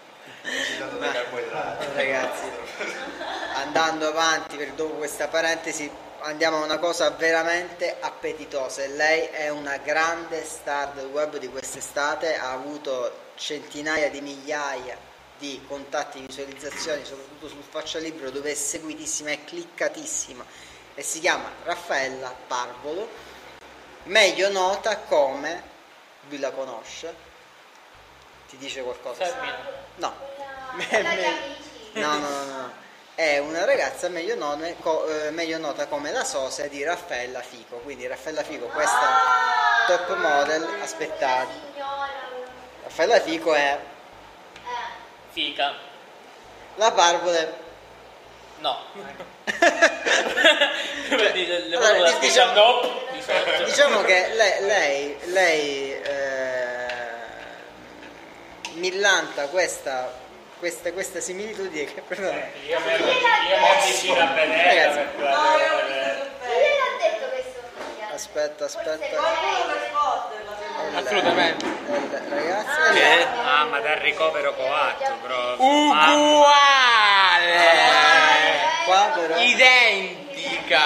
Ragazzi, andando avanti, dopo questa parentesi andiamo a una cosa veramente appetitosa, e lei è una grande star del web di quest'estate, ha avuto centinaia di migliaia di contatti, visualizzazioni, soprattutto sul Faccia Libro, dove è seguitissima e cliccatissima, e si chiama Raffaella Parvolo, meglio nota come... Vi la conosce? Ti dice qualcosa? No. No. È una ragazza meglio nota come la sosia di Raffaella Fico. Quindi Raffaella Fico, questa top model, aspettate. Raffaella Fico è fica. La Parvole no. Diciamo che lei millanta questa similitudine che io mi avvicino a vedere. Aspetta. Assolutamente. Ragazzi, ma dal ricovero coatto proprio. Uguale! Qua però. Identica!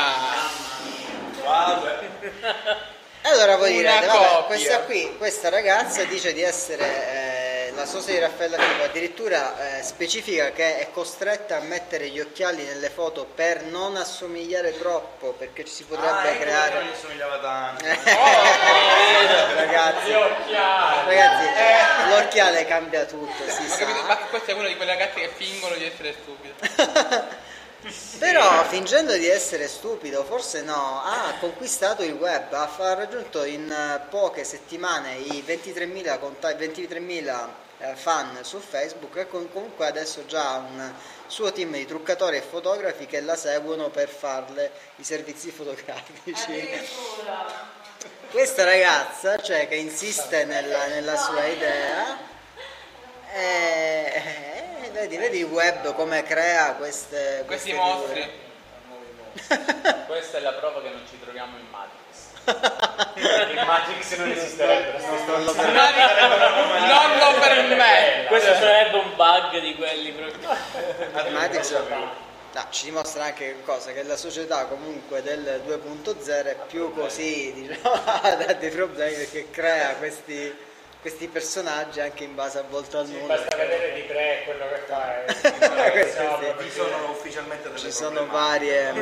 Allora voi direte, vabbè, questa ragazza dice di essere la sosia di Raffaella Fico, addirittura specifica che è costretta a mettere gli occhiali nelle foto per non assomigliare troppo, perché ci si potrebbe creare... non gli somigliava tanto. Ragazzi, ragazzi. Ragazzi, l'occhiale cambia tutto, si sa. Ma questo è uno di quelle ragazze che fingono di essere stupide. Però fingendo di essere stupido, forse no, ha conquistato il web, ha raggiunto in poche settimane i 23.000 fan su Facebook e comunque adesso già ha un suo team di truccatori e fotografi che la seguono per farle i servizi fotografici. Questa ragazza, cioè, che insiste nella sua idea, vedi il web come crea questi mostri. Questa è la prova che non ci troviamo in Matrix. In Matrix non esisterebbe. Non lo permetto. Questo sarebbe un bug di quelli proprio. Matrix ci dimostra anche cosa, che la società comunque del 2.0 è più così, diciamo, ha dei problemi perché crea questi personaggi anche in base a volte al nulla. Basta vedere di tre quello che fa. Ci sono ufficialmente delle ci sono varie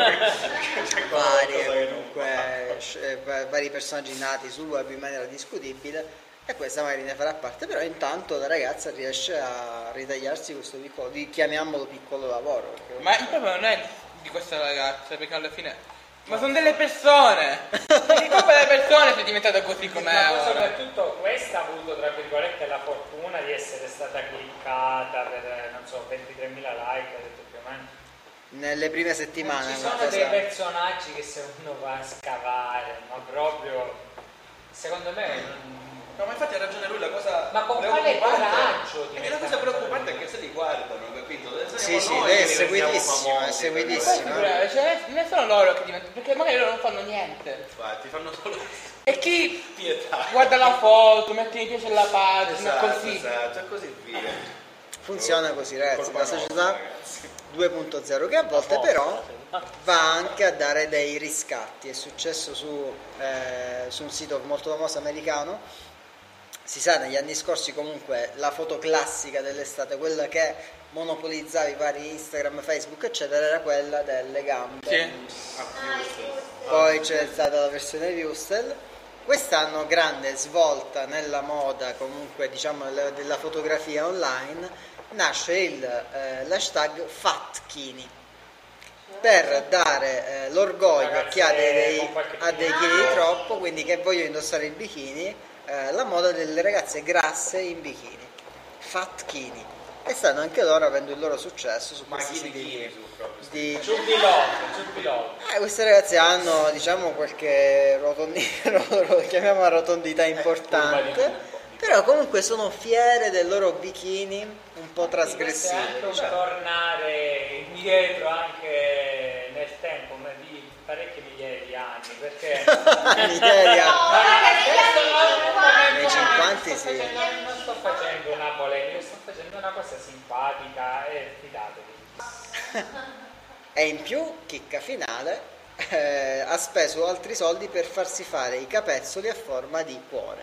comunque vari personaggi nati sul web in maniera discutibile, e questa magari ne farà parte, però intanto la ragazza riesce a ritagliarsi questo piccolo, chiamiamolo piccolo lavoro. Ma il problema non è di questa ragazza, perché alla fine ma sono delle persone. Di colpa delle persone sei diventata così com'è. Ma soprattutto questa ha avuto tra virgolette la fortuna di essere stata cliccata per non so 23.000 like, ha detto più o meno. Nelle prime settimane. Ci sono dei personaggi che se uno va a scavare, ma proprio secondo me no, ma infatti ha ragione lui, la cosa. Ma con quale coraggio? Perché la cosa preoccupante è che se li guardano, capito? Sì, lei è seguitissima, è seguitissima. Cioè, non sono loro che diventano, perché magari loro non fanno niente. Infatti, fanno solo. E chi pietà guarda la foto, mette mi piace alla pagina, così. Esatto, e così via. Funziona così, ragazzi, la società 2.0, che a volte però va anche a dare dei riscatti. È successo su un sito molto famoso americano. Si sa, negli anni scorsi comunque la foto classica dell'estate, quella che monopolizzava i vari Instagram, Facebook eccetera, era quella delle gambe. Sì. Poi c'è stata la versione Viewstel. Quest'anno grande svolta nella moda, comunque diciamo della fotografia online, nasce l'hashtag FatKini, per dare l'orgoglio a chi ha dei chili di troppo, quindi che vogliono indossare il bikini, la moda delle ragazze grasse in bikini, FatKini, e stanno anche loro avendo il loro successo su questi siti di queste ragazze hanno, diciamo, qualche chiamiamola rotondità importante, però comunque sono fiere del loro bikini un po' trasgressivo, diciamo. Tornare indietro anche nel tempo, ma di parecchie migliaia di anni, perché nei 50 sì. Non sto facendo una polemica, sto facendo una cosa simpatica e fidatevi. E in più, chicca finale, ha speso altri soldi per farsi fare i capezzoli a forma di cuore.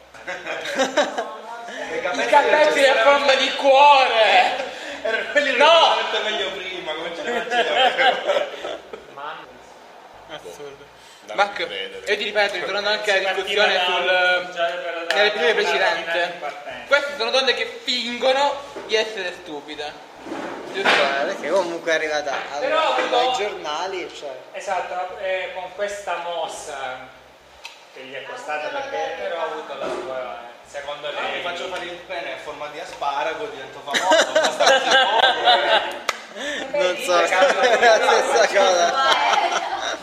I capezzoli a forma di cuore! Quelli no! Meglio prima, come ce ne facciamo? Assurdo. Mac, io ti ripeto, ritornando anche alla discussione nell'episodio precedente, queste sono donne che fingono di essere stupide, giusto? Perché comunque è arrivata ai giornali, cioè. Esatto, con questa mossa che gli è costata, perché però ha avuto la sua, secondo lei. Faccio fare il pene a forma di asparago, divento famoso, abbastanza non so, è la stessa cosa.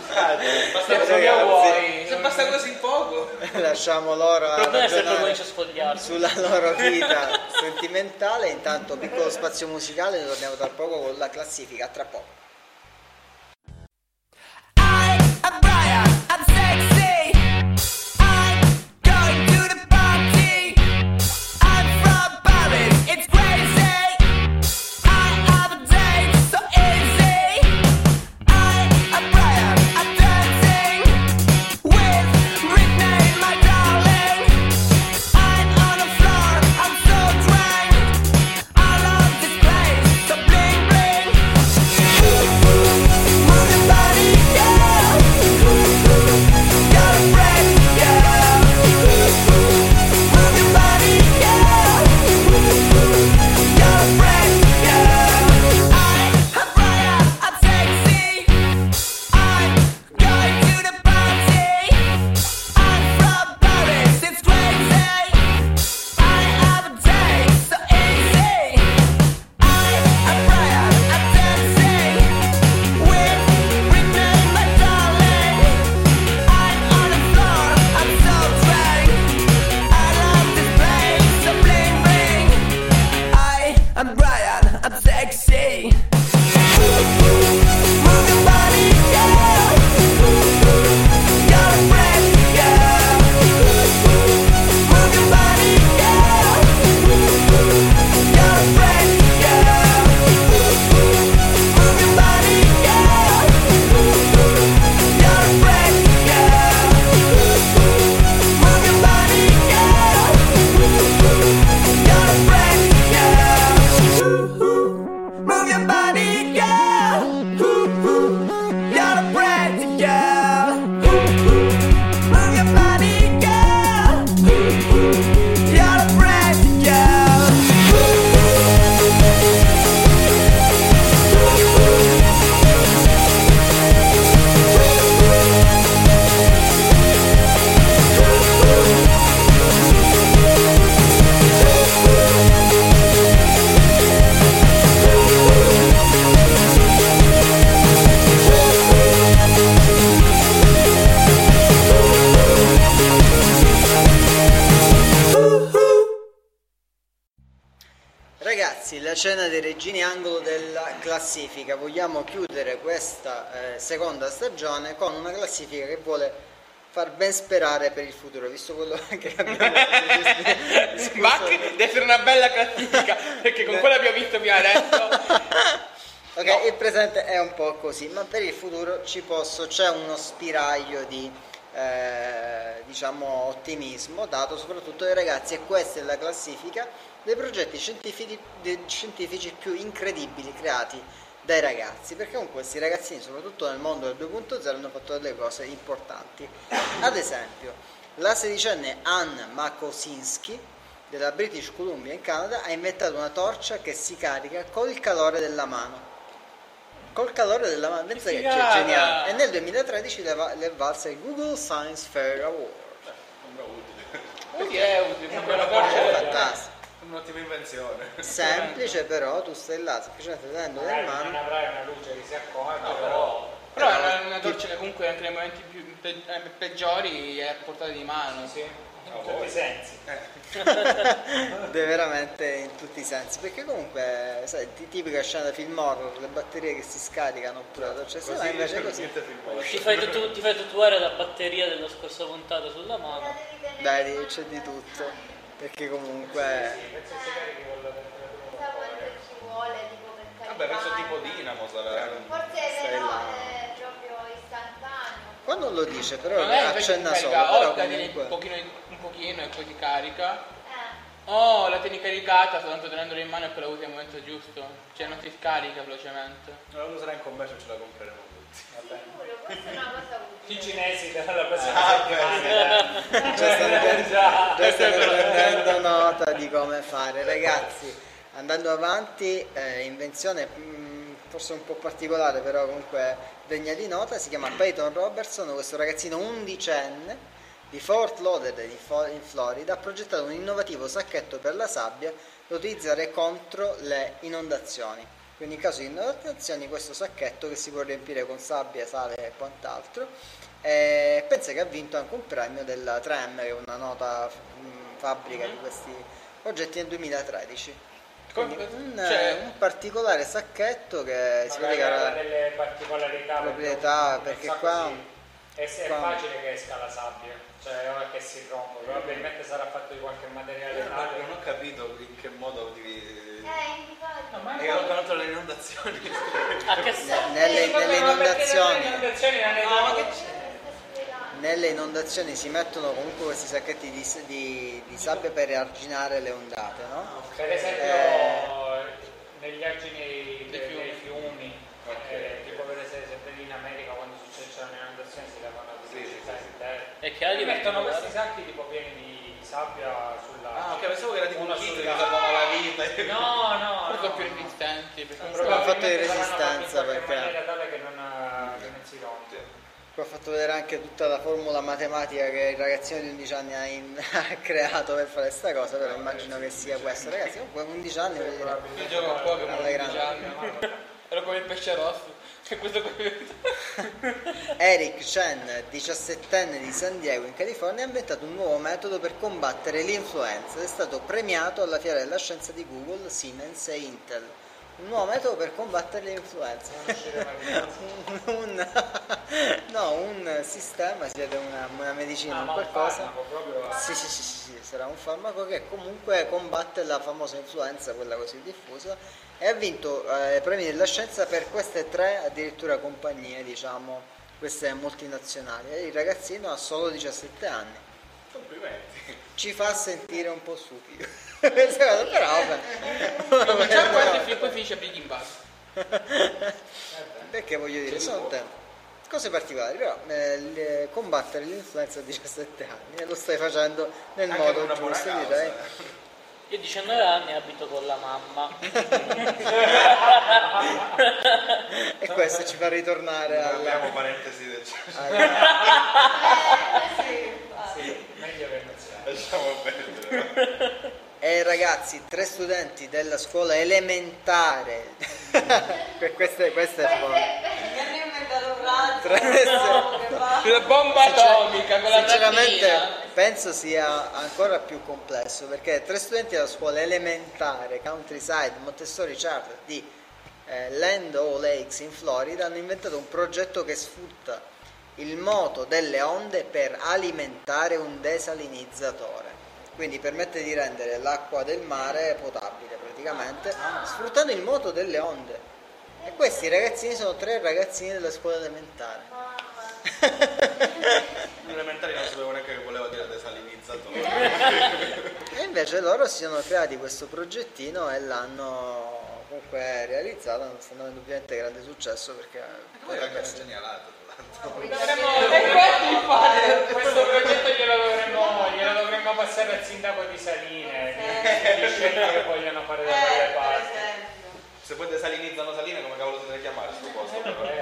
Se basta così poco, lasciamo loro a ragionare sfogliarsi sulla loro vita sentimentale. Intanto piccolo spazio musicale, ne torniamo tra poco con la classifica, tra poco. ragazzi, la cena dei regini angolo della classifica. Vogliamo chiudere questa seconda stagione con una classifica che vuole far ben sperare per il futuro, visto quello che abbiamo Ma deve essere una bella classifica, perché con quello abbiamo visto fino adesso. Ok, no. Il presente è un po' così, ma per il futuro c'è uno spiraglio di diciamo ottimismo dato soprattutto ai ragazzi, e questa è la classifica dei progetti scientifici più incredibili creati dai ragazzi, perché con questi ragazzini, soprattutto nel mondo del 2.0, hanno fatto delle cose importanti. Ad esempio, la 16enne Anne Makosinski della British Columbia in Canada ha inventato una torcia che si carica col calore della mano. Col calore della mano, pensa che c'è geniale. E nel 2013 le è valsa il Google Science Fair Award. Perché è utile, fantastico. Un'ottima invenzione. Semplice, però tu stai là semplicemente tenendo nelle mani. Non avrai una luce che si accorge, però è una torcia che comunque anche nei momenti più peggiori è a portata di mano. Sì, in tutti i sensi. Veramente in tutti i sensi, perché comunque sai, tipica scena da film horror, le batterie che si scaricano oppure la torcia ma invece così ti fai tatuare la batteria della scorsa puntata sulla mano. Dai, c'è di tutto, perché comunque vabbè, penso tipo dinamo forse però è proprio istantaneo. qua non lo dice, però accenna solo, però comunque un pochino e poi ti carica. Oh, la tieni caricata soltanto tenendola in mano e poi la usi al momento giusto, cioè non si scarica velocemente. Non lo sarà in commercio, ce la compreremo tutti. Questa è una cosa utile. I cinesi dalla prossima settimana. già stanno prendendo nota di come fare, ragazzi. Andando avanti, invenzione forse un po' particolare, però comunque degna di nota, si chiama Peyton Robertson, questo ragazzino undicenne di Fort Lauderdale in Florida ha progettato un innovativo sacchetto per la sabbia da utilizzare contro le inondazioni. Quindi in caso di inondazioni questo sacchetto, che si può riempire con sabbia, sale e quant'altro, pensa che ha vinto anche un premio della 3M, che è una nota fabbrica di questi oggetti, nel 2013. Quindi un particolare sacchetto che si vede che ha delle particolarità, proprietà, perché qua è facile che esca la sabbia, cioè ora che si rompe, probabilmente sarà fatto di qualche materiale tale. Non ho capito in che modo devi indicato. Io ho conosciuto le inondazioni. Nelle inondazioni si mettono comunque questi sacchetti di sabbia per arginare le ondate, no? Per esempio negli argini dei fiumi, tipo per esempio in America quando succedono le inondazioni si levano e che li mettono questi sacchi tipo pieni di sabbia sulla. Ok, pensavo che era tipo un kit che salvava la vita. No, sono più resistenti, proprio un fatto di resistenza, perché in maniera tale che non si rompe. Poi ho fatto vedere anche tutta la formula matematica che il ragazzino di 11 anni ha creato per fare questa cosa, però immagino che sia questo, ragazzi. Comunque 11 anni vuol dire io gioco un po' che 11 anni. Ero come il pesce rosso. Eric Chen, 17enne di San Diego in California, ha inventato un nuovo metodo per combattere l'influenza ed è stato premiato alla Fiera della Scienza di Google, Siemens e Intel. Un nuovo metodo per combattere l'influenza. un sistema, siete una medicina, un qualcosa. Sì, sarà un farmaco che comunque combatte la famosa influenza, quella così diffusa, e ha vinto premi della scienza per queste 3 addirittura compagnie, diciamo, queste multinazionali. E il ragazzino ha solo 17 anni. Complimenti. Ci fa sentire un po' stupidi. Però cominciamo quasi poi finisce Breaking Bad. Perché voglio dire, sono cose particolari, però combattere l'influenza a 17 anni e lo stai facendo nel anche modo una giusto, buona direi. Io 19 anni abito con la mamma. E questo ci fa ritornare abbiamo parentesi del Meglio che non sia. lasciamo perdere. E ragazzi, 3 studenti della scuola elementare questa è Mi hanno inventato un razzo. La bomba atomica con la sinceramente tazzina. penso sia ancora più complesso, perché 3 studenti della scuola elementare Countryside Montessori Charter di Land O'Lakes in Florida hanno inventato un progetto che sfrutta il moto delle onde per alimentare un desalinizzatore, quindi permette di rendere l'acqua del mare potabile praticamente sfruttando il moto delle onde. E questi ragazzini sono 3 ragazzini della scuola elementare. Gli elementari non sapevo neanche che voleva dire desalinizzatore. E invece loro si sono creati questo progettino e l'hanno comunque realizzato, stanno avendo ovviamente grande successo perché Poi anche un segnalato. Questo progetto glielo dovremmo passare al sindaco di Saline, gli scelti che vogliono fare da quelle parti. Se poi desalinizzano Saline, come cavolo si deve chiamare sto posto?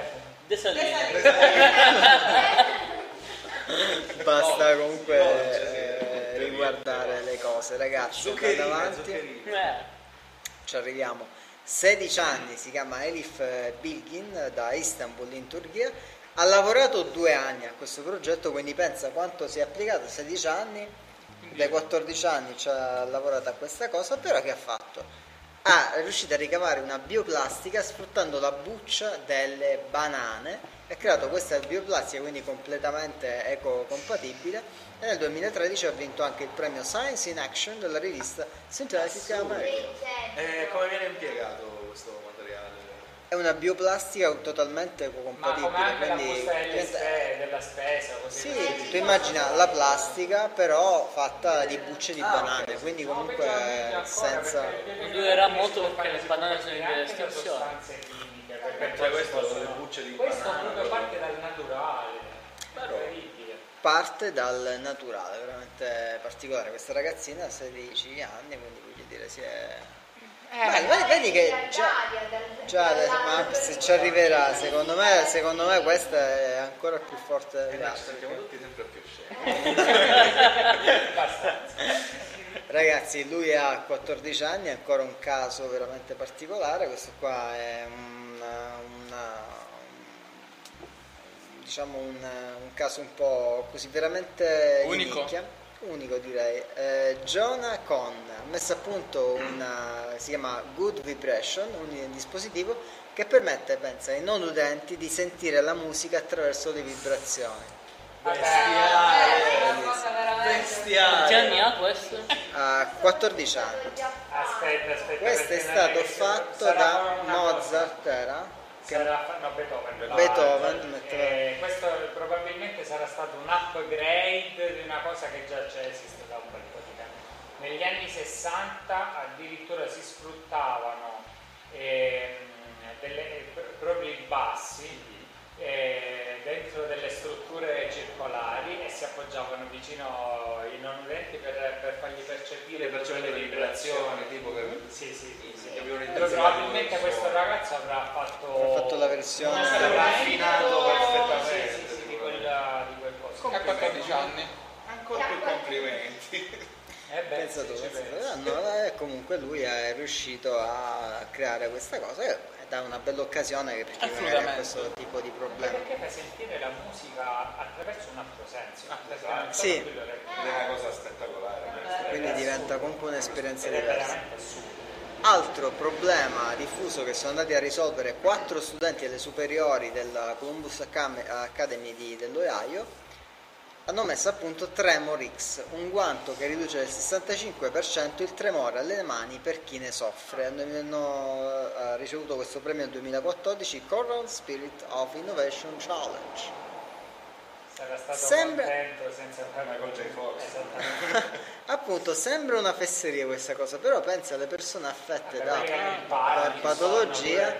Basta comunque riguardare le cose, ragazzi. Andando avanti, ci arriviamo. 16 anni, si chiama Elif Bilgin, da Istanbul in Turchia. Ha lavorato 2 anni a questo progetto, quindi pensa quanto si è applicato. 16 anni, dai 14 anni ci ha lavorato a questa cosa, però che ha fatto? È riuscito a ricavare una bioplastica sfruttando la buccia delle banane, ha creato questa bioplastica quindi completamente ecocompatibile, e nel 2013 ha vinto anche il premio Science in Action della rivista Scientific American. Come viene impiegato questo materiale? È una bioplastica totalmente Ma ecocompatibile, come anche la quindi busta della spesa, così. sì, tu immagina la plastica però fatta di bucce di banane, okay. quindi comunque senza... Non durerà molto perché le banane sono in via di estinzione. Sostanze chimiche, perché Cioè, poi questo si sono le possono- bucce di questo banana. proprio parte dal naturale. Incredibile. Parte dal naturale, veramente particolare. Questa ragazzina ha 16 anni, quindi voglio dire si è... vedi che già ma se ci arriverà, secondo me questa è ancora più forte delle altre. Siamo tutti sempre più scemi. Ragazzi, lui ha 14 anni, è ancora un caso veramente particolare. Questo qua è diciamo un caso un po' così veramente Unico. di nicchia. Unico direi. Jonah Con ha messo a punto si chiama Good Vibration, un dispositivo che permette, pensa, ai non udenti di sentire la musica attraverso le vibrazioni. Bestiale. Quanti anni ha questo? Ha 14 anni. Aspetta. Questo è perché stato non è che fatto sarà da una cosa. Mozart, era? Beethoven. Beethoven. Questo probabilmente sarà stato un upgrade di una cosa che già esiste da un bel po' di tempo. Negli anni 60 addirittura si sfruttavano proprio i bassi dentro delle strutture circolari e si appoggiavano vicino ai non udenti per fargli percepire le vibrazioni, tipo che probabilmente questo ragazzo avrà fatto la versione raffinato perfettamente di quel posto. A 14 anni. ancora più complimenti. Pensa tu, comunque lui è riuscito a creare questa cosa e dà una bella occasione che perché magari ha questo tipo di problema. Perché fai sentire la musica attraverso un altro senso. Sì. È una cosa spettacolare. Quindi diventa comunque un'esperienza diversa. Altro problema diffuso che sono andati a risolvere 4 studenti alle superiori della Columbus Academy dell'Ohio hanno messo a punto Tremor X, un guanto che riduce del 65% il tremore alle mani per chi ne soffre. Hanno ricevuto questo premio nel 2014, Coral Spirit of Innovation Challenge. Sarà stato contento senza fare con J. Fox. Appunto, sembra una fesseria questa cosa, però pensa alle persone affette da patologia,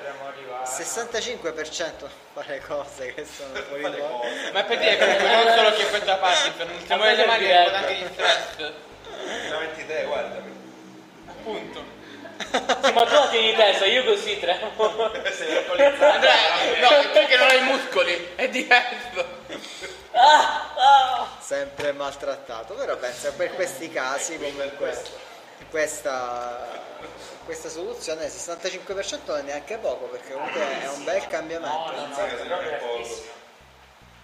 65% fare cose che sono fuori luogo. Ma per dire comunque non solo che questa parte, per un tremore alle mani è anche di stress. Veramente te, guardami. Appunto. Sì, ma tu la tieni tesa, io così tremo. Sei alcolizzato. Andrea, no, perché non hai i muscoli, è diverso. Sempre maltrattato, però pensa per questi casi comunque questa soluzione del 65% non è neanche poco, perché comunque è un bel cambiamento.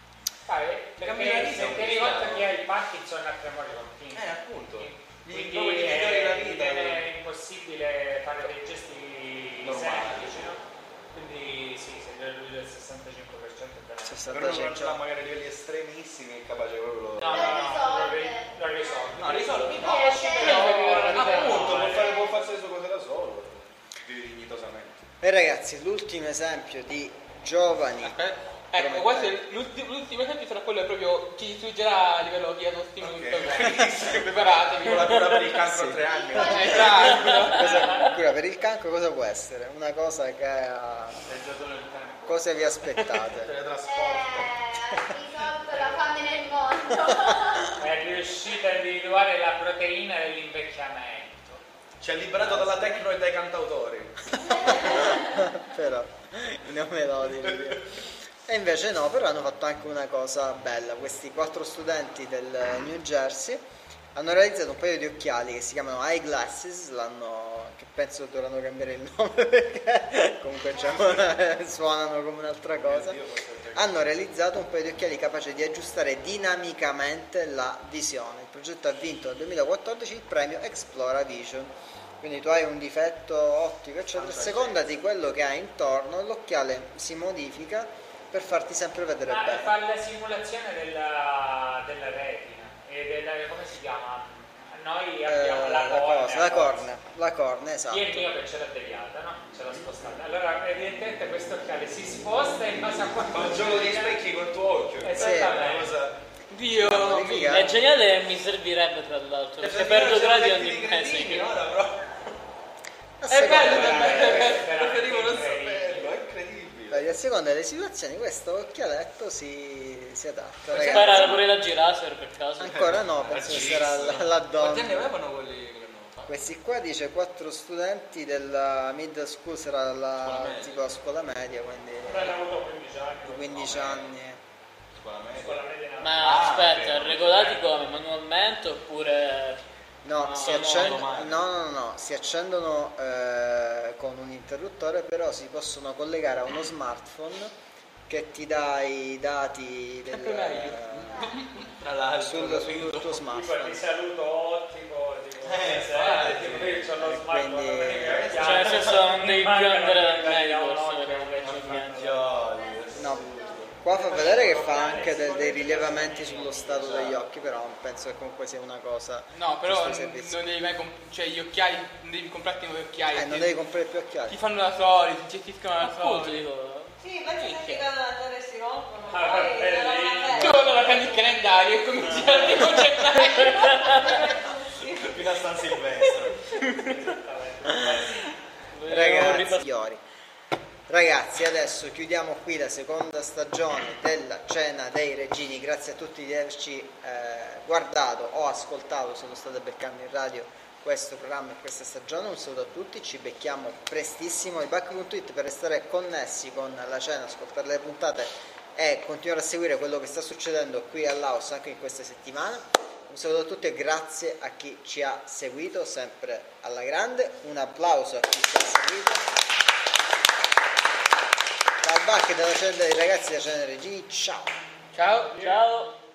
Perché se tieni conto che hai il Parkinson a tremori continui. Appunto. Quindi è impossibile fare dei gesti semplici, no? Quindi sì, se lui del 65% è per non ragionare magari a livelli estremissimi è capace proprio lo risolve. Appunto, può farsi le sue cose da solo, dignitosamente. E ragazzi, l'ultimo esempio di giovani. Ecco, questo è l'ultimo esempio sarà quello proprio chi istruggerà a livello di autostima. Preparatevi. La cura per il cancro a 3 anni. Cura per il cancro cosa può essere? Una cosa che cosa vi aspettate? Ha risolto la fame nel mondo. È riuscita a individuare la proteina dell'invecchiamento. Ci ha liberato dalla tecno e dai cantautori. Però neomelodici. E invece no, però hanno fatto anche una cosa bella. Questi 4 studenti del New Jersey hanno realizzato un paio di occhiali che si chiamano eyeglasses, che penso dovranno cambiare il nome perché comunque suonano come un'altra cosa. Hanno realizzato un paio di occhiali capaci di aggiustare dinamicamente la visione. Il progetto ha vinto nel 2014 il premio Explora Vision. Quindi tu hai un difetto ottico, eccetera, a seconda di quello che hai intorno, l'occhiale si modifica per farti sempre vedere bene. Fa la simulazione della retina e come si chiama? Noi abbiamo la cornea, esatto. Io il mio che ce l'ha deviata, no? Ce l'ha spostata. Allora evidentemente questo occhiale si sposta in base a quanto... Ma un gioco di specchi col tuo occhio. Esattamente. Dio, è geniale e mi servirebbe tra l'altro, perché perdo gradi ogni mese. È bello, preferivo non saperlo, è incredibile. A seconda delle situazioni questo occhialetto si adatta. Puoi sparare pure la Giraser per caso? Ancora no, penso che sarà la donna. Quanti anni avevano quelli che l'hanno fatto? Questi qua dice 4 studenti della middle school, sarà tipo la scuola media, quindi hanno avuto 15 anni. Scuola media. Ma aspetta, regolati come? Manualmente oppure... No, si accendono con un interruttore, però si possono collegare a uno smartphone che ti dà i dati sul tuo smartphone. Di saluto ottico, io c'ho lo smartphone. Cioè nel senso non devi più andare dal medico. No. Qua fa vedere che fa anche dei rilevamenti sullo stato degli occhi, però penso che comunque sia una cosa. No, però non devi mai gli occhiali, non devi comprarti nuovi occhiali. Non devi comprare più occhiali. Ti fanno da soli, ti gestiscono da soli. Sì, poi ti senti che andare si rompono. Tu allora prendi il calendario e cominci a riconcentrare. Fino a San Silvestro. Ragazzi, adesso chiudiamo qui la seconda stagione della Cena dei Regini. Grazie a tutti di averci guardato o ascoltato se lo state beccando in radio questo programma e questa stagione. Un saluto a tutti, ci becchiamo prestissimo. Ibac.it per restare connessi con la Cena, ascoltare le puntate e continuare a seguire quello che sta succedendo qui all'House anche in queste settimane. Un saluto a tutti e grazie a chi ci ha seguito sempre alla grande. Un applauso a chi ci ha seguito. Dal Bac e dalla Cena dei ragazzi della Cena dei Regini, ciao! Ciao!